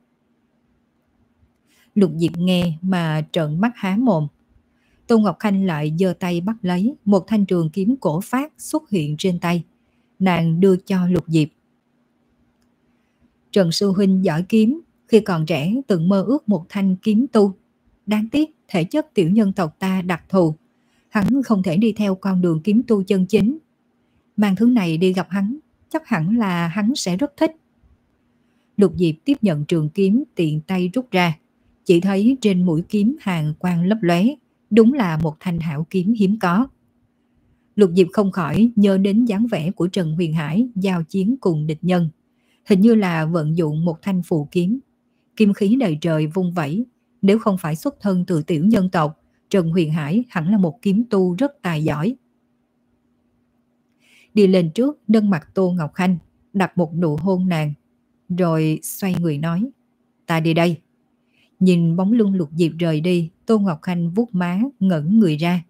Lục Diệp nghe mà trợn mắt há mồm. Tôn Ngọc Khanh lại giơ tay bắt lấy một thanh trường kiếm cổ phát xuất hiện trên tay. Nàng đưa cho Lục Diệp. Trần Sư Huynh giỏi kiếm, khi còn trẻ từng mơ ước một thanh kiếm tu. Đáng tiếc thể chất tiểu nhân tộc ta đặc thù, hắn không thể đi theo con đường kiếm tu chân chính. Mang thứ này đi gặp hắn, chắc hẳn là hắn sẽ rất thích. Lục Diệp tiếp nhận trường kiếm tiện tay rút ra, chỉ thấy trên mũi kiếm hàn quang lấp lóe, đúng là một thanh hảo kiếm hiếm có. Lục Diệp không khỏi nhớ đến dáng vẻ của Trần Huyền Hải giao chiến cùng địch nhân, hình như là vận dụng một thanh phù kiếm, kim khí đầy trời vung vẩy. Nếu không phải xuất thân từ tiểu nhân tộc, Trần Huyền Hải hẳn là một kiếm tu rất tài giỏi. Đi lên trước nâng mặt Tô Ngọc Khanh, đặt một nụ hôn nàng, rồi xoay người nói: Ta đi đây. Nhìn bóng lưng Lục Diệp rời đi, Tô Ngọc Khanh vuốt má ngẩn người ra.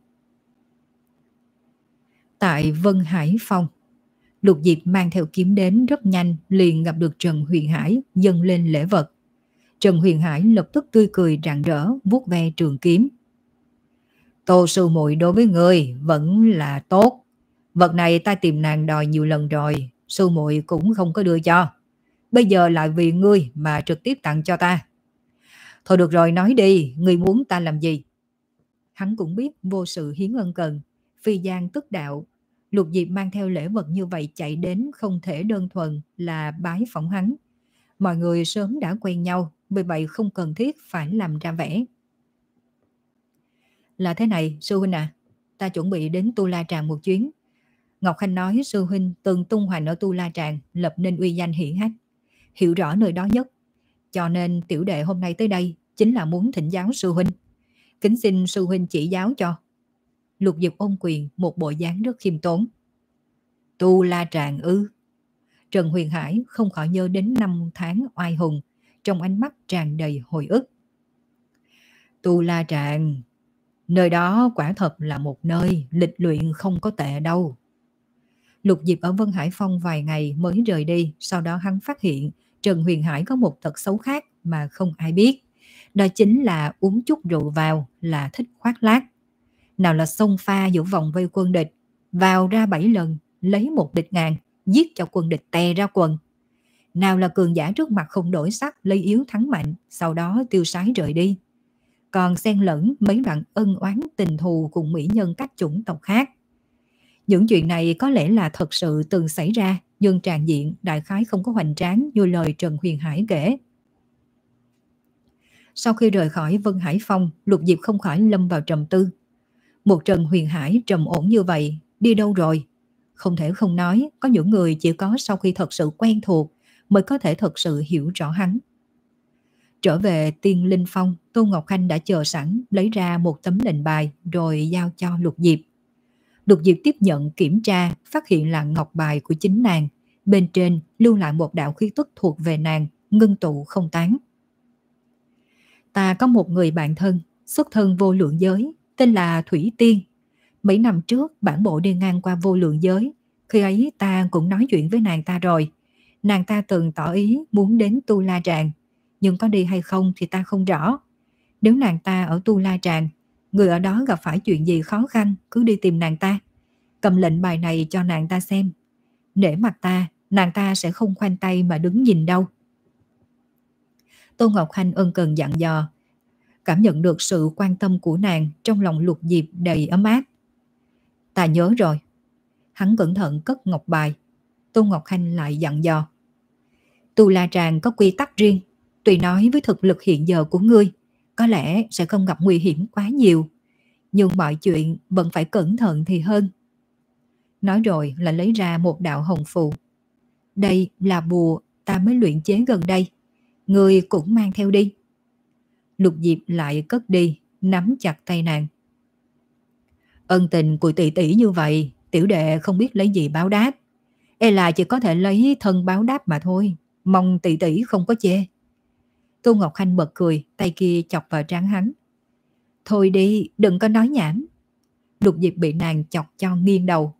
Tại Vân Hải Phong, Lục Diệp mang theo kiếm đến rất nhanh, liền gặp được Trần Huyền Hải dâng lên lễ vật. Trần Huyền Hải lập tức tươi cười rạng rỡ, vuốt ve trường kiếm. Tô sư muội đối với người vẫn là tốt. Vật này ta tìm nàng đòi nhiều lần rồi, sư muội cũng không có đưa cho. Bây giờ lại vì ngươi mà trực tiếp tặng cho ta. Thôi được rồi, nói đi, ngươi muốn ta làm gì? Hắn cũng biết vô sự hiến ân cần, phi gian tức đạo. Lục Diệp mang theo lễ vật như vậy chạy đến không thể đơn thuần là bái phỏng hắn. Mọi người sớm đã quen nhau, vì vậy không cần thiết phải làm ra vẻ. Là thế này, sư huynh à, ta chuẩn bị đến Tu La Tràng một chuyến. Ngọc Khanh nói sư huynh từng tung hoành ở Tu La Tràng, lập nên uy danh hiển hách, hiểu rõ nơi đó nhất. Cho nên tiểu đệ hôm nay tới đây chính là muốn thỉnh giáo sư huynh. Kính xin sư huynh chỉ giáo cho. Lục Diệp ôm quyền, một bộ dáng rất khiêm tốn. Tu La Tràng ư? Trần Huyền Hải không khỏi nhớ đến năm tháng oai hùng, trong ánh mắt tràn đầy hồi ức. Tu La Tràng, nơi đó quả thật là một nơi lịch luyện không có tệ đâu. Lục Diệp ở Vân Hải Phong vài ngày mới rời đi, sau đó hắn phát hiện Trần Huyền Hải có một tật xấu khác mà không ai biết. Đó chính là uống chút rượu vào là thích khoác lác. Nào là xông pha giữa vòng vây quân địch, vào ra bảy lần, lấy một địch ngàn, giết cho quân địch tè ra quần. Nào là cường giả trước mặt không đổi sắc, lấy yếu thắng mạnh, sau đó tiêu sái rời đi. Còn xen lẫn mấy đoạn ân oán tình thù cùng mỹ nhân các chủng tộc khác. Những chuyện này có lẽ là thật sự từng xảy ra, nhưng tràn diện đại khái không có hoành tráng như lời Trần Huyền Hải kể. Sau khi rời khỏi Vân Hải Phong, Lục Diệp không khỏi lâm vào trầm tư. Một Trần Huyền Hải trầm ổn như vậy, đi đâu rồi? Không thể không nói, có những người chỉ có sau khi thật sự quen thuộc mới có thể thật sự hiểu rõ hắn. Trở về Tiên Linh Phong, Tô Ngọc Khanh đã chờ sẵn, lấy ra một tấm lệnh bài rồi giao cho Lục Diệp. Lục Diệp tiếp nhận kiểm tra, phát hiện là ngọc bài của chính nàng. Bên trên lưu lại một đạo khí tức thuộc về nàng, ngưng tụ không tán. Ta có một người bạn thân, xuất thân vô lượng giới, tên là Thủy Tiên. Mấy năm trước bản bộ đi ngang qua vô lượng giới, khi ấy ta cũng nói chuyện với nàng ta rồi. Nàng ta từng tỏ ý muốn đến Tu La Tràng, nhưng có đi hay không thì ta không rõ. Nếu nàng ta ở Tu La Tràng, người ở đó gặp phải chuyện gì khó khăn, cứ đi tìm nàng ta. Cầm lệnh bài này cho nàng ta xem. Nể mặt ta, nàng ta sẽ không khoanh tay mà đứng nhìn đâu. Tô Ngọc Khanh ân cần dặn dò. Cảm nhận được sự quan tâm của nàng, trong lòng Lục Diệp đầy ấm áp. Ta nhớ rồi. Hắn cẩn thận cất ngọc bài. Tô Ngọc Khanh lại dặn dò. Tu La Tràng có quy tắc riêng. Tùy nói với thực lực hiện giờ của ngươi, có lẽ sẽ không gặp nguy hiểm quá nhiều. Nhưng mọi chuyện vẫn phải cẩn thận thì hơn. Nói rồi là lấy ra một đạo hồng phù. Đây là bùa ta mới luyện chế gần đây. Ngươi cũng mang theo đi. Lục Diệp lại cất đi, nắm chặt tay nàng. Ân tình của tỷ tỷ như vậy, tiểu đệ không biết lấy gì báo đáp. E là chỉ có thể lấy thân báo đáp mà thôi. Mong tỷ tỷ không có chê. Tô Ngọc Khanh bật cười, tay kia chọc vào trán hắn. Thôi đi, đừng có nói nhảm. Lục Diệp bị nàng chọc cho nghiêng đầu.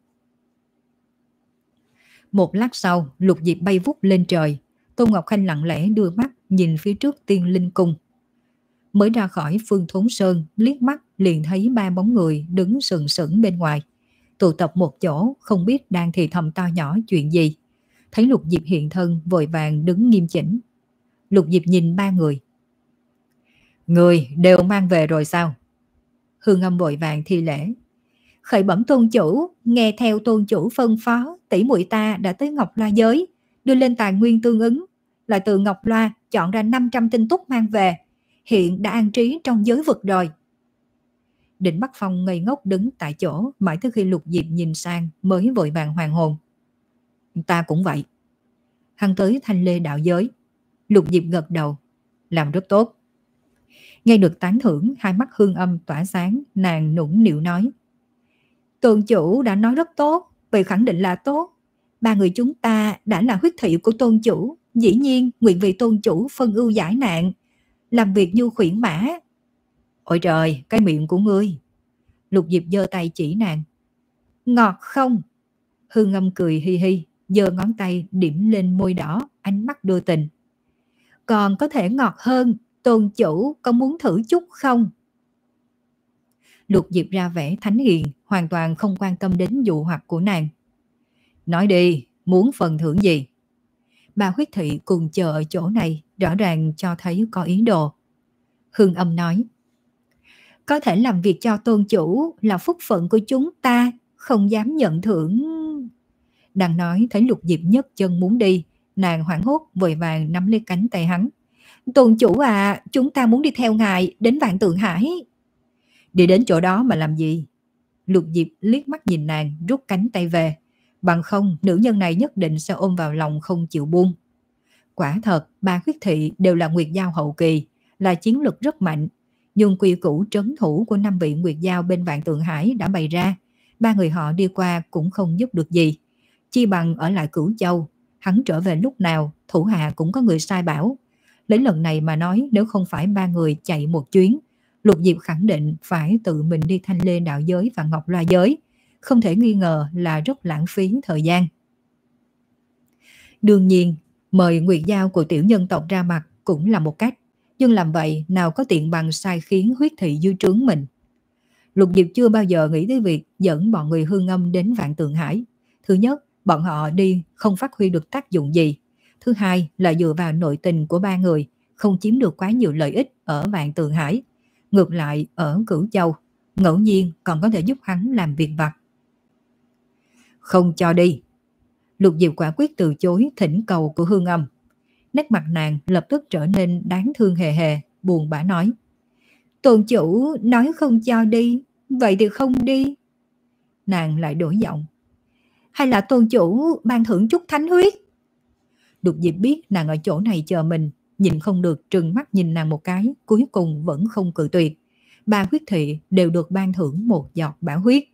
Một lát sau, Lục Diệp bay vút lên trời. Tô Ngọc Khanh lặng lẽ đưa mắt nhìn phía trước Tiên Linh Cung. Mới ra khỏi Phương Thốn Sơn, liếc mắt liền thấy ba bóng người đứng sừng sững bên ngoài. Tụ tập một chỗ, không biết đang thì thầm to nhỏ chuyện gì. Thấy Lục Diệp hiện thân, vội vàng đứng nghiêm chỉnh. Lục Diệp nhìn ba người. Người đều mang về rồi sao? Hương Âm vội vàng thi lễ. Khởi bẩm tôn chủ, nghe theo tôn chủ phân phó, tỷ muội ta đã tới Ngọc La Giới, đưa lên tài nguyên tương ứng. lại từ Ngọc Loa chọn ra năm trăm tinh túc mang về, hiện đã an trí trong giới vực rồi. Định Bắc Phong ngây ngốc đứng tại chỗ, mãi tới khi Lục Diệp nhìn sang mới vội vàng hoàn hồn. Ta cũng vậy. Hắn tới Thanh Lê đạo giới. Lục Diệp gật đầu. Làm rất tốt. Nghe được tán thưởng, hai mắt Hương Âm tỏa sáng, nàng nũng nịu nói. Tôn chủ đã nói rất tốt, vậy khẳng định là tốt. Ba người chúng ta đã là huyết thị của tôn chủ, dĩ nhiên nguyện vì tôn chủ phân ưu giải nạn, làm việc như khuyển mã. Ôi trời, cái miệng của ngươi. Lục Diệp giơ tay chỉ nàng. Ngọt không? Hương Âm cười hi hi, giơ ngón tay điểm lên môi đỏ, ánh mắt đưa tình. Còn có thể ngọt hơn, tôn chủ có muốn thử chút không? Lục Diệp ra vẻ thánh hiền, hoàn toàn không quan tâm đến dụ hoặc của nàng. Nói đi, muốn phần thưởng gì? Ba huyết thị cùng chờ ở chỗ này, rõ ràng cho thấy có ý đồ. Hương Âm nói. Có thể làm việc cho tôn chủ là phúc phận của chúng ta, không dám nhận thưởng. Đang nói thấy Lục Diệp nhấc chân muốn đi, nàng hoảng hốt vội vàng nắm lấy cánh tay hắn. Tôn chủ à, chúng ta muốn đi theo ngài đến Vạn Tượng Hải. Đi đến chỗ đó mà làm gì? Lục Diệp liếc mắt nhìn nàng, rút cánh tay về. Bằng không, nữ nhân này nhất định sẽ ôm vào lòng không chịu buông. Quả thật, ba huyết thị đều là Nguyệt Giao hậu kỳ, là chiến lực rất mạnh. Nhưng quy củ trấn thủ của năm vị Nguyệt Giao bên Vạn Tượng Hải đã bày ra, ba người họ đi qua cũng không giúp được gì. Chi bằng ở lại Cửu Châu, hắn trở về lúc nào, thủ hạ cũng có người sai bảo. Lấy lần này mà nói, nếu không phải ba người chạy một chuyến, Lục Diệp khẳng định phải tự mình đi Thanh Lê đạo giới và Ngọc Loa giới, không thể nghi ngờ là rất lãng phí thời gian. Đương nhiên, mời Nguyệt Giao của tiểu nhân tộc ra mặt cũng là một cách, nhưng làm vậy nào có tiện bằng sai khiến huyết thị dư trướng mình. Lục Diệp chưa bao giờ nghĩ tới việc dẫn bọn người Hương Âm đến Vạn Tượng Hải. Thứ nhất, bọn họ đi không phát huy được tác dụng gì. Thứ hai là dựa vào nội tình của ba người, không chiếm được quá nhiều lợi ích ở Vạn Tượng Hải. Ngược lại, ở Cửu Châu, ngẫu nhiên còn có thể giúp hắn làm việc vặt. Không cho đi. Lục Diệp quả quyết từ chối thỉnh cầu của Hương Âm. Nét mặt nàng lập tức trở nên đáng thương hề hề, buồn bã nói. Tôn chủ nói không cho đi, vậy thì không đi. Nàng lại đổi giọng. Hay là tôn chủ ban thưởng chút thánh huyết? Lục Diệp biết nàng ở chỗ này chờ mình, nhìn không được trừng mắt nhìn nàng một cái, cuối cùng vẫn không cự tuyệt. Ba huyết thị đều được ban thưởng một giọt bảo huyết.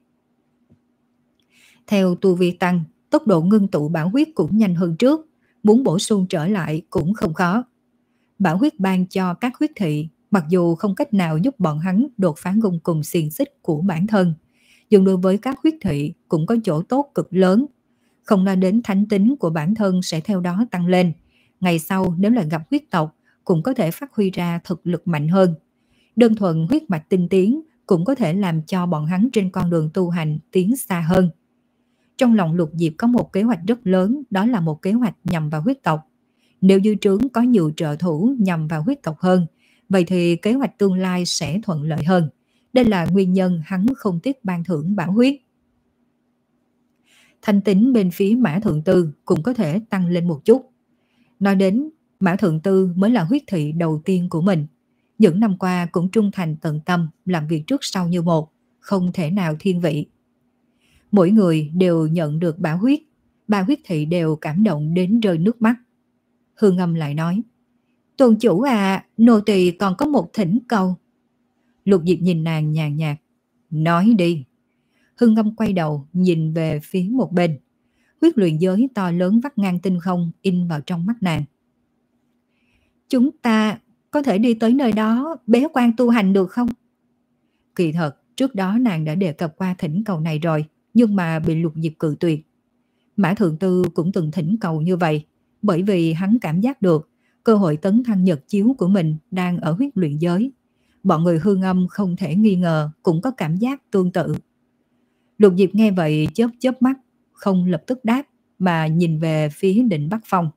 Theo tu vi tăng, tốc độ ngưng tụ bảo huyết cũng nhanh hơn trước, muốn bổ sung trở lại cũng không khó. Bảo huyết ban cho các huyết thị, mặc dù không cách nào giúp bọn hắn đột phá gông cùng xiềng xích của bản thân, nhưng đối với các huyết thị cũng có chỗ tốt cực lớn. Không nói đến thánh tính của bản thân sẽ theo đó tăng lên. Ngày sau nếu là gặp huyết tộc, cũng có thể phát huy ra thực lực mạnh hơn. Đơn thuần huyết mạch tinh tiến cũng có thể làm cho bọn hắn trên con đường tu hành tiến xa hơn. Trong lòng Lục Diệp có một kế hoạch rất lớn, đó là một kế hoạch nhằm vào huyết tộc. Nếu dư trướng có nhiều trợ thủ nhằm vào huyết tộc hơn, vậy thì kế hoạch tương lai sẽ thuận lợi hơn. Đây là nguyên nhân hắn không tiếc ban thưởng bảo huyết. Thanh tính bên phía Mã Thượng Tư cũng có thể tăng lên một chút. Nói đến, Mã Thượng Tư mới là huyết thị đầu tiên của mình. Những năm qua cũng trung thành tận tâm, làm việc trước sau như một, không thể nào thiên vị. Mỗi người đều nhận được bảo huyết, ba huyết thị đều cảm động đến rơi nước mắt. Hương Âm lại nói, tôn chủ à, nô tỳ còn có một thỉnh cầu. Lục Diệp nhìn nàng nhàn nhạt, nói đi. Hương Âm quay đầu nhìn về phía một bên. Huyết luyện giới to lớn vắt ngang tinh không in vào trong mắt nàng. Chúng ta có thể đi tới nơi đó bế quan tu hành được không? Kỳ thật, trước đó nàng đã đề cập qua thỉnh cầu này rồi, nhưng mà bị Lục Diệp cự tuyệt. Mã Thượng Tư cũng từng thỉnh cầu như vậy, bởi vì hắn cảm giác được cơ hội tấn thăng nhật chiếu của mình đang ở huyết luyện giới. Bọn người Hương Âm không thể nghi ngờ cũng có cảm giác tương tự. Lục Diệp nghe vậy chớp chớp mắt, không lập tức đáp mà nhìn về phía Định Bắc Phong.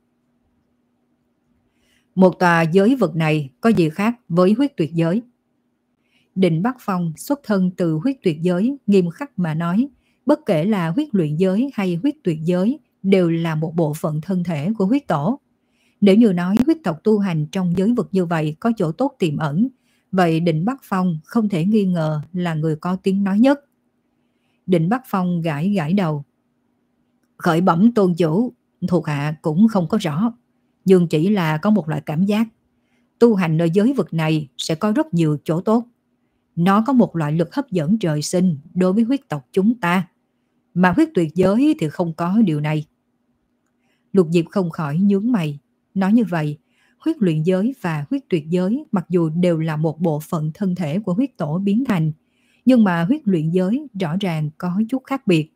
Một tòa giới vực này có gì khác với huyết tuyệt giới? Định Bắc Phong xuất thân từ huyết tuyệt giới, nghiêm khắc mà nói, bất kể là huyết luyện giới hay huyết tuyệt giới đều là một bộ phận thân thể của huyết tổ. Nếu như nói huyết tộc tu hành trong giới vực như vậy có chỗ tốt tiềm ẩn, vậy Định Bắc Phong không thể nghi ngờ là người có tiếng nói nhất. Định Bắc Phong gãi gãi đầu. Khởi bẩm tôn chủ, thuộc hạ cũng không có rõ, nhưng chỉ là có một loại cảm giác. Tu hành ở giới vực này sẽ có rất nhiều chỗ tốt. Nó có một loại lực hấp dẫn trời sinh đối với huyết tộc chúng ta, mà huyết tuyệt giới thì không có điều này. Lục Diệp không khỏi nhướng mày. Nói như vậy, huyết luyện giới và huyết tuyệt giới mặc dù đều là một bộ phận thân thể của huyết tổ biến thành, nhưng mà huyết luyện giới rõ ràng có chút khác biệt.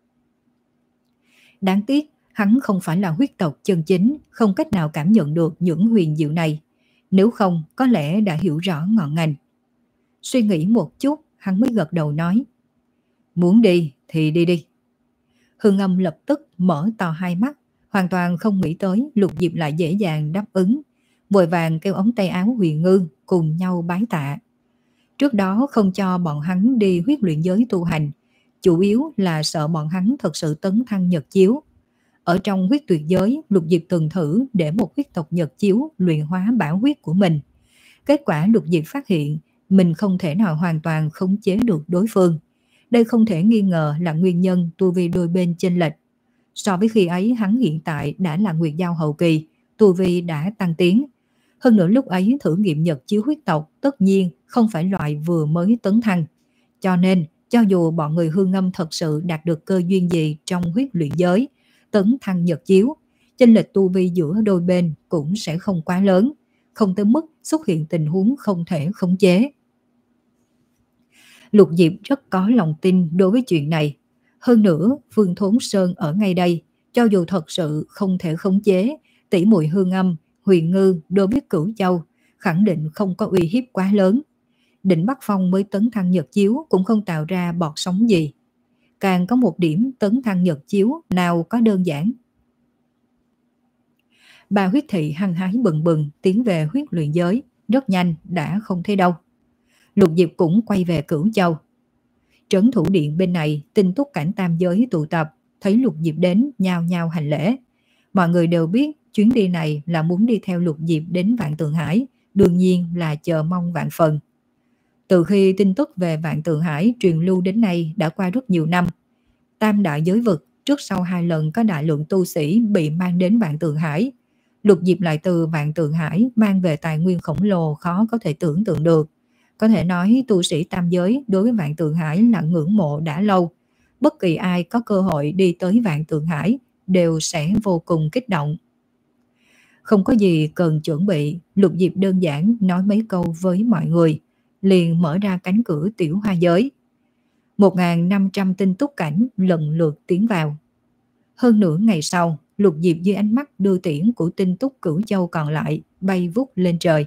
Đáng tiếc, hắn không phải là huyết tộc chân chính, không cách nào cảm nhận được những huyền diệu này. Nếu không, có lẽ đã hiểu rõ ngọn ngành. Suy nghĩ một chút, hắn mới gật đầu nói. Muốn đi thì đi đi. Hương Âm lập tức mở to hai mắt, hoàn toàn không nghĩ tới Lục Diệp lại dễ dàng đáp ứng, vội vàng kêu ống tay áo Huyền Ngư cùng nhau bái tạ. Trước đó không cho bọn hắn đi huyết luyện giới tu hành, chủ yếu là sợ bọn hắn thật sự tấn thăng nhật chiếu. Ở trong huyết tuyệt giới, Lục Diệp từng thử để một huyết tộc nhật chiếu luyện hóa bảo huyết của mình. Kết quả Lục Diệp phát hiện mình không thể nào hoàn toàn khống chế được đối phương. Đây không thể nghi ngờ là nguyên nhân tu vi đôi bên chênh lệch. So với khi ấy, hắn hiện tại đã là Nguyệt Giao hậu kỳ, tu vi đã tăng tiến. Hơn nữa lúc ấy thử nghiệm nhật chiếu huyết tộc tất nhiên không phải loại vừa mới tấn thăng. Cho nên, cho dù bọn người Hương Ngâm thật sự đạt được cơ duyên gì trong huyết luyện giới, tấn thăng nhật chiếu, chênh lệch tu vi giữa đôi bên cũng sẽ không quá lớn, không tới mức xuất hiện tình huống không thể khống chế. Lục Diệp rất có lòng tin đối với chuyện này. Hơn nữa, Vương Thốn Sơn ở ngay đây, cho dù thật sự không thể khống chế, tỷ muội Hương Âm, Huyền Ngư đối với Cửu Châu, khẳng định không có uy hiếp quá lớn. Định Bắc Phong mới tấn thăng nhật chiếu cũng không tạo ra bọt sóng gì. Càng có một điểm tấn thăng nhật chiếu nào có đơn giản. Bà huyết thị hăng hái bừng bừng tiến về huyết luyện giới, rất nhanh đã không thấy đâu. Lục Diệp cũng quay về Cửu Châu. Trấn thủ điện bên này, Tinh Túc cảnh tam giới tụ tập, thấy Lục Diệp đến nhao nhao hành lễ. Mọi người đều biết chuyến đi này là muốn đi theo Lục Diệp đến Vạn Tượng Hải, đương nhiên là chờ mong vạn phần. Từ khi tin tức về Vạn Tượng Hải truyền lưu đến nay đã qua rất nhiều năm. Tam đại giới vực trước sau hai lần có đại lượng tu sĩ bị mang đến Vạn Tượng Hải. Lục Diệp lại từ Vạn Tượng Hải mang về tài nguyên khổng lồ khó có thể tưởng tượng được. Có thể nói tu sĩ tam giới đối với Vạn Tượng Hải là ngưỡng mộ đã lâu. Bất kỳ ai có cơ hội đi tới Vạn Tượng Hải đều sẽ vô cùng kích động. Không có gì cần chuẩn bị, Lục Diệp đơn giản nói mấy câu với mọi người, liền mở ra cánh cửa tiểu hoa giới. một nghìn năm trăm tinh túc cảnh lần lượt tiến vào. Hơn nửa ngày sau, Lục Diệp dưới ánh mắt đưa tiễn của tinh túc Cửu Châu còn lại bay vút lên trời.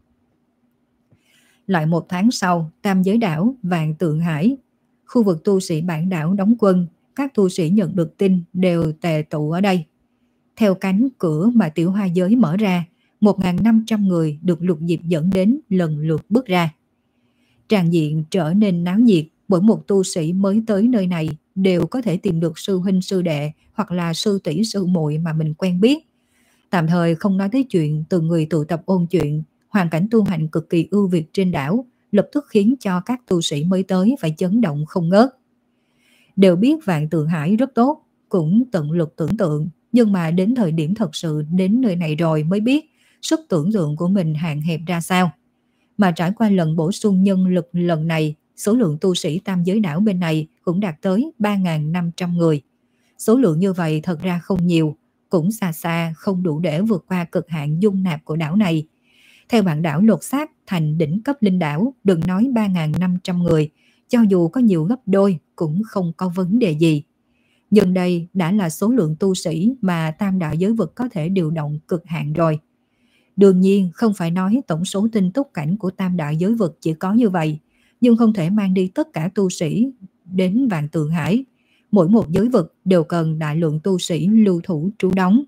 Lại một tháng sau, tam giới đảo Vạn Tượng Hải, khu vực tu sĩ bản đảo đóng quân, các tu sĩ nhận được tin đều tề tụ ở đây. Theo cánh cửa mà tiểu hoa giới mở ra, một nghìn năm trăm người được Lục Diệp dẫn đến lần lượt bước ra. Tràng diện trở nên náo nhiệt, mỗi một tu sĩ mới tới nơi này đều có thể tìm được sư huynh sư đệ hoặc là sư tỷ sư muội mà mình quen biết. Tạm thời không nói tới chuyện từng người tụ tập ôn chuyện, hoàn cảnh tu hành cực kỳ ưu việt trên đảo, lập tức khiến cho các tu sĩ mới tới phải chấn động không ngớt. Đều biết Vạn Tượng Hải rất tốt, cũng tận lực tưởng tượng, nhưng mà đến thời điểm thật sự đến nơi này rồi mới biết sức tưởng tượng của mình hạn hẹp ra sao. Mà trải qua lần bổ sung nhân lực lần này, số lượng tu sĩ tam giới đảo bên này cũng đạt tới ba nghìn năm trăm người. Số lượng như vậy thật ra không nhiều, cũng xa xa không đủ để vượt qua cực hạn dung nạp của đảo này. Theo bản đảo lột xác thành đỉnh cấp linh đảo, đừng nói ba nghìn năm trăm người, cho dù có nhiều gấp đôi cũng không có vấn đề gì. Nhưng đây đã là số lượng tu sĩ mà tam đại giới vực có thể điều động cực hạn rồi. Đương nhiên không phải nói tổng số tinh túc cảnh của tam đại giới vực chỉ có như vậy, nhưng không thể mang đi tất cả tu sĩ đến Vạn Tượng Hải. Mỗi một giới vực đều cần đại lượng tu sĩ lưu thủ trú đóng.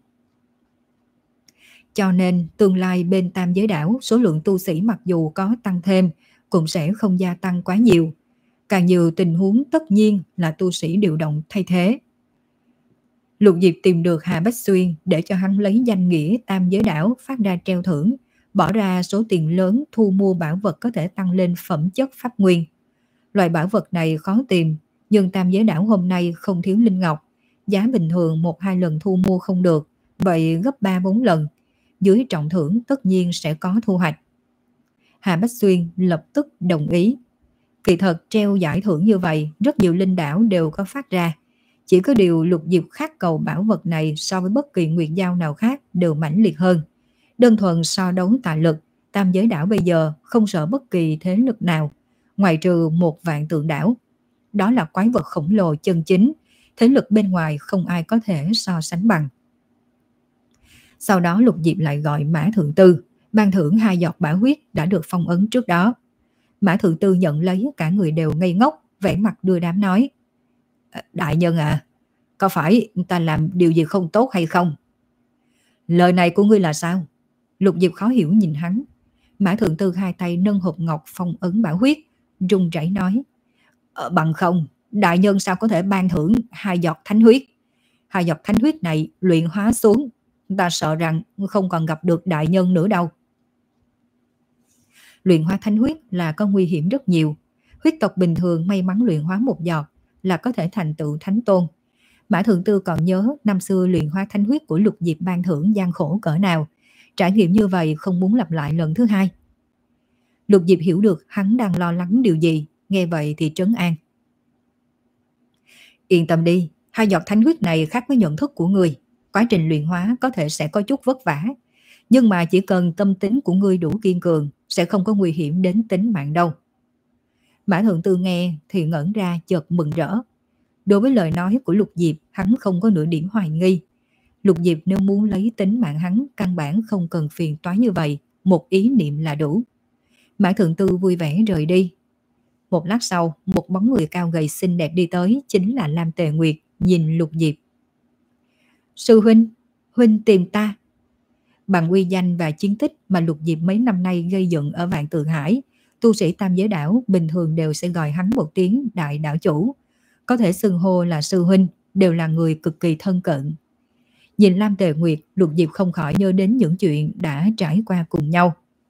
Cho nên tương lai bên tam giới đảo số lượng tu sĩ mặc dù có tăng thêm cũng sẽ không gia tăng quá nhiều. Càng nhiều tình huống tất nhiên là tu sĩ điều động thay thế. Lục Diệp tìm được Hà Bách Xuyên để cho hắn lấy danh nghĩa Tam Giới Đảo phát ra treo thưởng, bỏ ra số tiền lớn thu mua bảo vật có thể tăng lên phẩm chất pháp nguyên. Loại bảo vật này khó tìm, nhưng Tam Giới Đảo hôm nay không thiếu linh ngọc, giá bình thường một hai lần thu mua không được, vậy gấp ba bốn lần. Dưới trọng thưởng tất nhiên sẽ có thu hoạch. Hà Bách Xuyên lập tức đồng ý. Kỳ thật treo giải thưởng như vậy, rất nhiều linh đảo đều có phát ra. Chỉ có điều Lục Diệp khát cầu bảo vật này so với bất kỳ nguyệt giao nào khác đều mãnh liệt hơn. Đơn thuần so đấu tài lực, Tam Giới Đảo bây giờ không sợ bất kỳ thế lực nào, ngoại trừ một vạn tượng đảo. Đó là quái vật khổng lồ chân chính, thế lực bên ngoài không ai có thể so sánh bằng. Sau đó Lục Diệp lại gọi Mã Thượng Tư, ban thưởng hai giọt bảo huyết đã được phong ấn trước đó. Mã Thượng Tư nhận lấy, cả người đều ngây ngốc, vẻ mặt đưa đám nói: Đại nhân à, có phải ta làm điều gì không tốt hay không? Lời này của ngươi là sao? Lục Diệp khó hiểu nhìn hắn. Mã Thượng Tư hai tay nâng hộp ngọc phong ấn bảo huyết, run rẩy nói: ờ, Bằng không, đại nhân sao có thể ban thưởng hai giọt thánh huyết? Hai giọt thánh huyết này luyện hóa xuống, ta sợ rằng không còn gặp được đại nhân nữa đâu. Luyện hóa thánh huyết là có nguy hiểm rất nhiều. Huyết tộc bình thường may mắn luyện hóa một giọt là có thể thành tựu thánh tôn. Mã Thượng Tư còn nhớ năm xưa luyện hóa thánh huyết của Lục Diệp ban thưởng gian khổ cỡ nào. Trải nghiệm như vậy không muốn lặp lại lần thứ hai. Lục Diệp hiểu được hắn đang lo lắng điều gì, nghe vậy thì trấn an. Yên tâm đi, hai giọt thánh huyết này khác với nhận thức của ngươi. Quá trình luyện hóa có thể sẽ có chút vất vả, nhưng mà chỉ cần tâm tính của ngươi đủ kiên cường, sẽ không có nguy hiểm đến tính mạng đâu. Mã Thượng Tư nghe thì ngẩn ra, chợt mừng rỡ. Đối với lời nói của Lục Diệp, hắn không có nửa điểm hoài nghi. Lục Diệp nếu muốn lấy tính mạng hắn, căn bản không cần phiền toái như vậy, một ý niệm là đủ. Mã Thượng Tư vui vẻ rời đi. Một lát sau, một bóng người cao gầy xinh đẹp đi tới, chính là Lam Tề Nguyệt, nhìn Lục Diệp. Sư huynh, huynh tìm ta. Bằng uy danh và chiến tích mà Lục Diệp mấy năm nay gây dựng ở Vạn Tượng Hải, tu sĩ Tam Giới Đảo bình thường đều sẽ gọi hắn một tiếng đại đảo chủ. Có thể xưng hô là sư huynh, đều là người cực kỳ thân cận. Nhìn Lam Tề Nguyệt, Lục Diệp không khỏi nhớ đến những chuyện đã trải qua cùng nhau.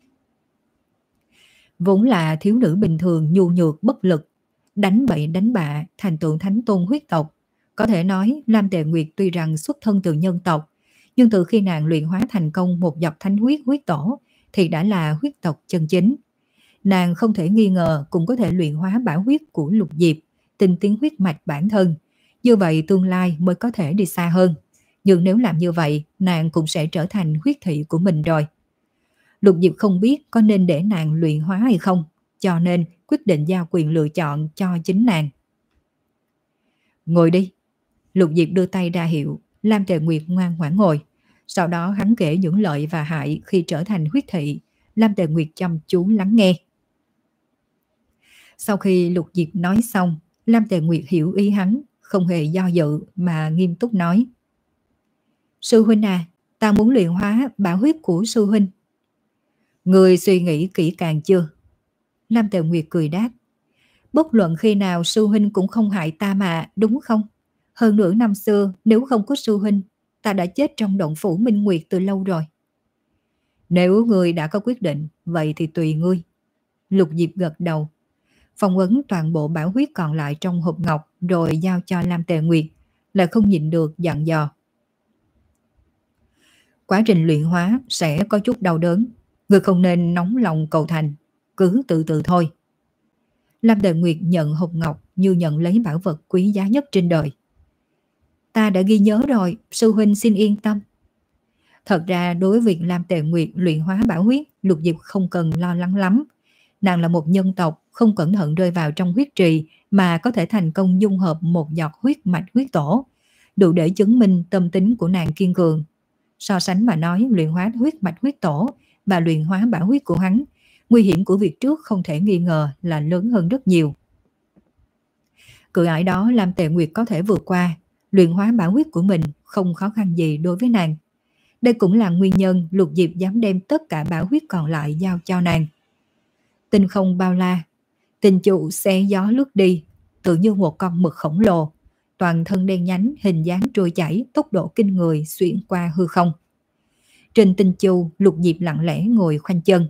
Vốn là thiếu nữ bình thường nhu nhược bất lực, đánh bậy đánh bạ thành tựu thánh tôn huyết tộc. Có thể nói Lam Tề Nguyệt tuy rằng xuất thân từ nhân tộc, nhưng từ khi nàng luyện hóa thành công một giọt thánh huyết huyết tổ thì đã là huyết tộc chân chính. Nàng không thể nghi ngờ cũng có thể luyện hóa bảo huyết của Lục Diệp, tinh tiến huyết mạch bản thân. Như vậy tương lai mới có thể đi xa hơn. Nhưng nếu làm như vậy, nàng cũng sẽ trở thành huyết thị của mình rồi. Lục Diệp không biết có nên để nàng luyện hóa hay không, cho nên quyết định giao quyền lựa chọn cho chính nàng. Ngồi đi. Lục Diệp đưa tay ra hiệu, Lam Tề Nguyệt ngoan ngoãn ngồi. Sau đó hắn kể những lợi và hại khi trở thành huyết thị. Lam Tề Nguyệt chăm chú lắng nghe. Sau khi Lục Diệp nói xong, Lam Tề Nguyệt hiểu ý hắn, không hề do dự mà nghiêm túc nói. Sư huynh à, ta muốn luyện hóa bảo huyết của sư huynh. Người suy nghĩ kỹ càng chưa? Lam Tề Nguyệt cười đáp. Bất luận khi nào sư huynh cũng không hại ta mà, đúng không? Hơn nữa năm xưa, nếu không có sư huynh, ta đã chết trong động phủ Minh Nguyệt từ lâu rồi. Nếu ngươi đã có quyết định, vậy thì tùy ngươi. Lục Diệp gật đầu. Phong ấn toàn bộ bảo huyết còn lại trong hộp ngọc rồi giao cho Lam Tề Nguyệt, lại không nhịn được dặn dò. Quá trình luyện hóa sẽ có chút đau đớn, ngươi không nên nóng lòng cầu thành, cứ từ từ thôi. Lam Tề Nguyệt nhận hộp ngọc như nhận lấy bảo vật quý giá nhất trên đời. Ta đã ghi nhớ rồi, sư huynh xin yên tâm. Thật ra đối với việc Lam Tề Nguyệt luyện hóa bảo huyết, Lục Diệp không cần lo lắng lắm. Nàng là một nhân tộc, không cẩn thận rơi vào trong huyết trì mà có thể thành công dung hợp một giọt huyết mạch huyết tổ, đủ để chứng minh tâm tính của nàng kiên cường. So sánh mà nói, luyện hóa huyết mạch huyết tổ và luyện hóa bảo huyết của hắn, nguy hiểm của việc trước không thể nghi ngờ là lớn hơn rất nhiều. Cửa ải đó Lam Tề Nguyệt có thể vượt qua, luyện hóa bảo huyết của mình không khó khăn gì đối với nàng. Đây cũng là nguyên nhân Lục Diệp dám đem tất cả bảo huyết còn lại giao cho nàng. Tinh không bao la, tình trụ xé gió lướt đi, tự như một con mực khổng lồ. toàn thân đen nhánh, hình dáng trôi chảy, tốc độ kinh người xuyên qua hư không. Trên tinh chu, Lục Diệp lặng lẽ ngồi khoanh chân.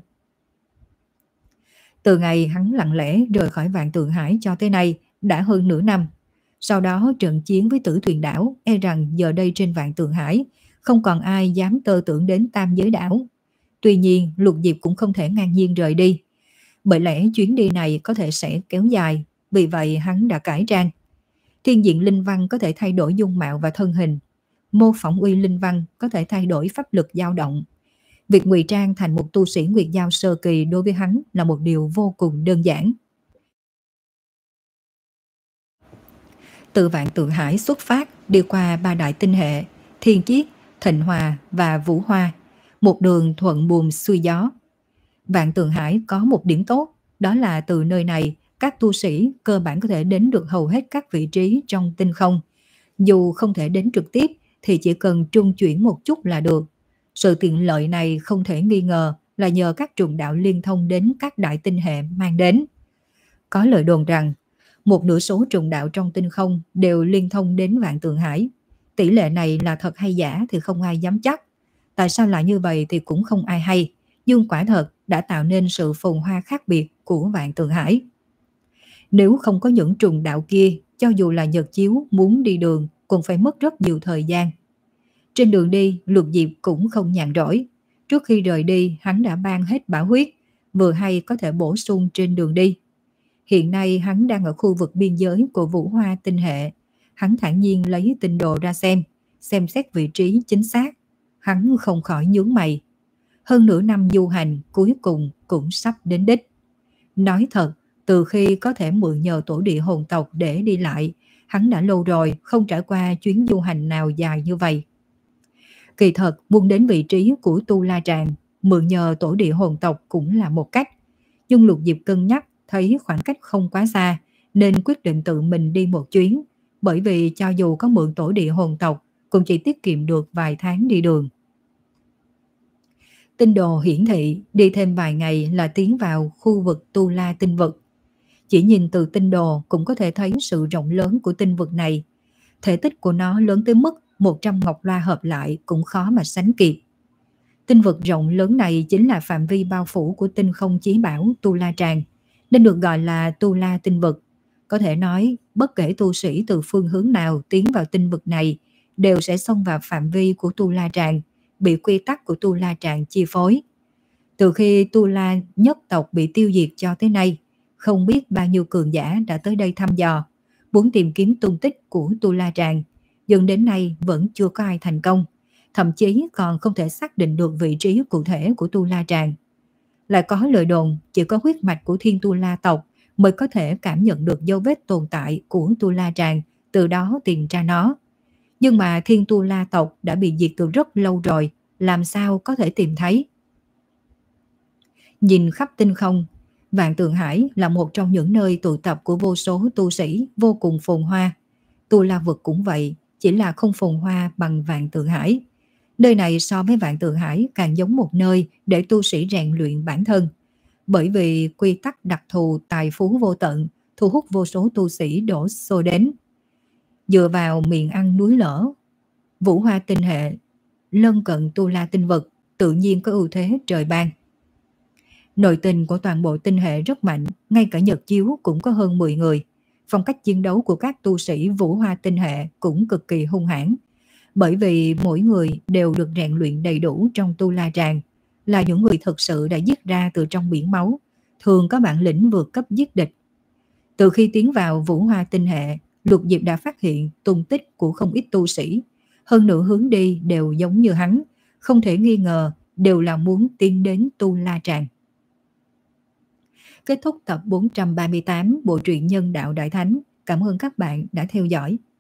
Từ ngày hắn lặng lẽ rời khỏi Vạn Tượng Hải cho tới nay đã hơn nửa năm. Sau đó trận chiến với Tử Tuyền Đảo, e rằng giờ đây trên Vạn Tượng Hải không còn ai dám tơ tưởng đến Tam Giới Đảo. Tuy nhiên, Lục Diệp cũng không thể ngang nhiên rời đi. Bởi lẽ chuyến đi này có thể sẽ kéo dài, vì vậy hắn đã cải trang. Thiên diện linh văn có thể thay đổi dung mạo và thân hình. Mô phỏng uy linh văn có thể thay đổi pháp lực dao động. Việc ngụy trang thành một tu sĩ Nguyệt Giao sơ kỳ đối với hắn là một điều vô cùng đơn giản. Từ Vạn Tượng Hải xuất phát, đi qua ba đại tinh hệ, Thiên Chiết, Thịnh Hòa và Vũ Hoa, một đường thuận buồm xuôi gió. Vạn Tượng Hải có một điểm tốt, đó là từ nơi này, các tu sĩ cơ bản có thể đến được hầu hết các vị trí trong tinh không. Dù không thể đến trực tiếp, thì chỉ cần trung chuyển một chút là được. Sự tiện lợi này không thể nghi ngờ là nhờ các trùng đạo liên thông đến các đại tinh hệ mang đến. Có lời đồn rằng, một nửa số trùng đạo trong tinh không đều liên thông đến Vạn Tượng Hải. Tỷ lệ này là thật hay giả thì không ai dám chắc. Tại sao lại như vậy thì cũng không ai hay. Nhưng quả thật đã tạo nên sự phồn hoa khác biệt của Vạn Tượng Hải. Nếu không có những trùng đạo kia, cho dù là Nhật Chiếu muốn đi đường cũng phải mất rất nhiều thời gian. Trên đường đi, Lục Diệp cũng không nhàn rỗi. Trước khi rời đi, hắn đã ban hết bảo huyết, vừa hay có thể bổ sung trên đường đi. Hiện nay hắn đang ở khu vực biên giới của Vũ Hoa tinh hệ. Hắn thản nhiên lấy tinh đồ ra xem, xem xét vị trí chính xác. Hắn không khỏi nhướng mày. Hơn nửa năm du hành cuối cùng cũng sắp đến đích. Nói thật, từ khi có thể mượn nhờ tổ địa hồn tộc để đi lại, hắn đã lâu rồi không trải qua chuyến du hành nào dài như vậy. Kỳ thật, muốn đến vị trí của Tu La Tràng, mượn nhờ tổ địa hồn tộc cũng là một cách. Nhưng Lục Diệp cân nhắc thấy khoảng cách không quá xa, nên quyết định tự mình đi một chuyến, bởi vì cho dù có mượn tổ địa hồn tộc, cũng chỉ tiết kiệm được vài tháng đi đường. Tinh đồ hiển thị đi thêm vài ngày là tiến vào khu vực Tu La tinh vực. Chỉ nhìn từ tinh đồ cũng có thể thấy sự rộng lớn của tinh vực này. Thể tích của nó lớn tới mức một trăm ngọc loa hợp lại cũng khó mà sánh kịp. Tinh vực rộng lớn này chính là phạm vi bao phủ của tinh không chí bảo Tu La Tràng, nên được gọi là Tu La tinh vực. Có thể nói, bất kể tu sĩ từ phương hướng nào tiến vào tinh vực này, đều sẽ xông vào phạm vi của Tu La Tràng, bị quy tắc của Tu La Tràng chi phối. Từ khi Tu La nhất tộc bị tiêu diệt cho tới nay, không biết bao nhiêu cường giả đã tới đây thăm dò, muốn tìm kiếm tung tích của Tu La Tràng, nhưng đến nay vẫn chưa có ai thành công, thậm chí còn không thể xác định được vị trí cụ thể của Tu La Tràng. Lại có lời đồn chỉ có huyết mạch của Thiên Tu La tộc mới có thể cảm nhận được dấu vết tồn tại của Tu La Tràng, từ đó tìm ra nó. Nhưng mà Thiên Tu La tộc đã bị diệt từ rất lâu rồi, làm sao có thể tìm thấy? Nhìn khắp tinh không, Vạn Tượng Hải là một trong những nơi tụ tập của vô số tu sĩ vô cùng phồn hoa. Tu La vực cũng vậy, chỉ là không phồn hoa bằng Vạn Tượng Hải. Nơi này so với Vạn Tượng Hải càng giống một nơi để tu sĩ rèn luyện bản thân. Bởi vì quy tắc đặc thù tài phú vô tận, thu hút vô số tu sĩ đổ xô đến. Dựa vào miệng ăn núi lở, Vũ Hoa tinh hệ lân cận Tu La tinh vực tự nhiên có ưu thế trời ban. Nội tình của toàn bộ tinh hệ rất mạnh, ngay cả Nhật Chiếu cũng có hơn mười người. Phong cách chiến đấu của các tu sĩ Vũ Hoa tinh hệ cũng cực kỳ hung hãn, bởi vì mỗi người đều được rèn luyện đầy đủ trong Tu La Tràng, là những người thực sự đã giết ra từ trong biển máu, thường có bản lĩnh vượt cấp giết địch. Từ khi tiến vào Vũ Hoa tinh hệ, Lục Diệp đã phát hiện tung tích của không ít tu sĩ, hơn nữa hướng đi đều giống như hắn, không thể nghi ngờ đều là muốn tiến đến Tu La Tràng. Kết thúc tập bốn trăm ba mươi tám bộ truyện Nhân Đạo Đại Thánh. Cảm ơn các bạn đã theo dõi.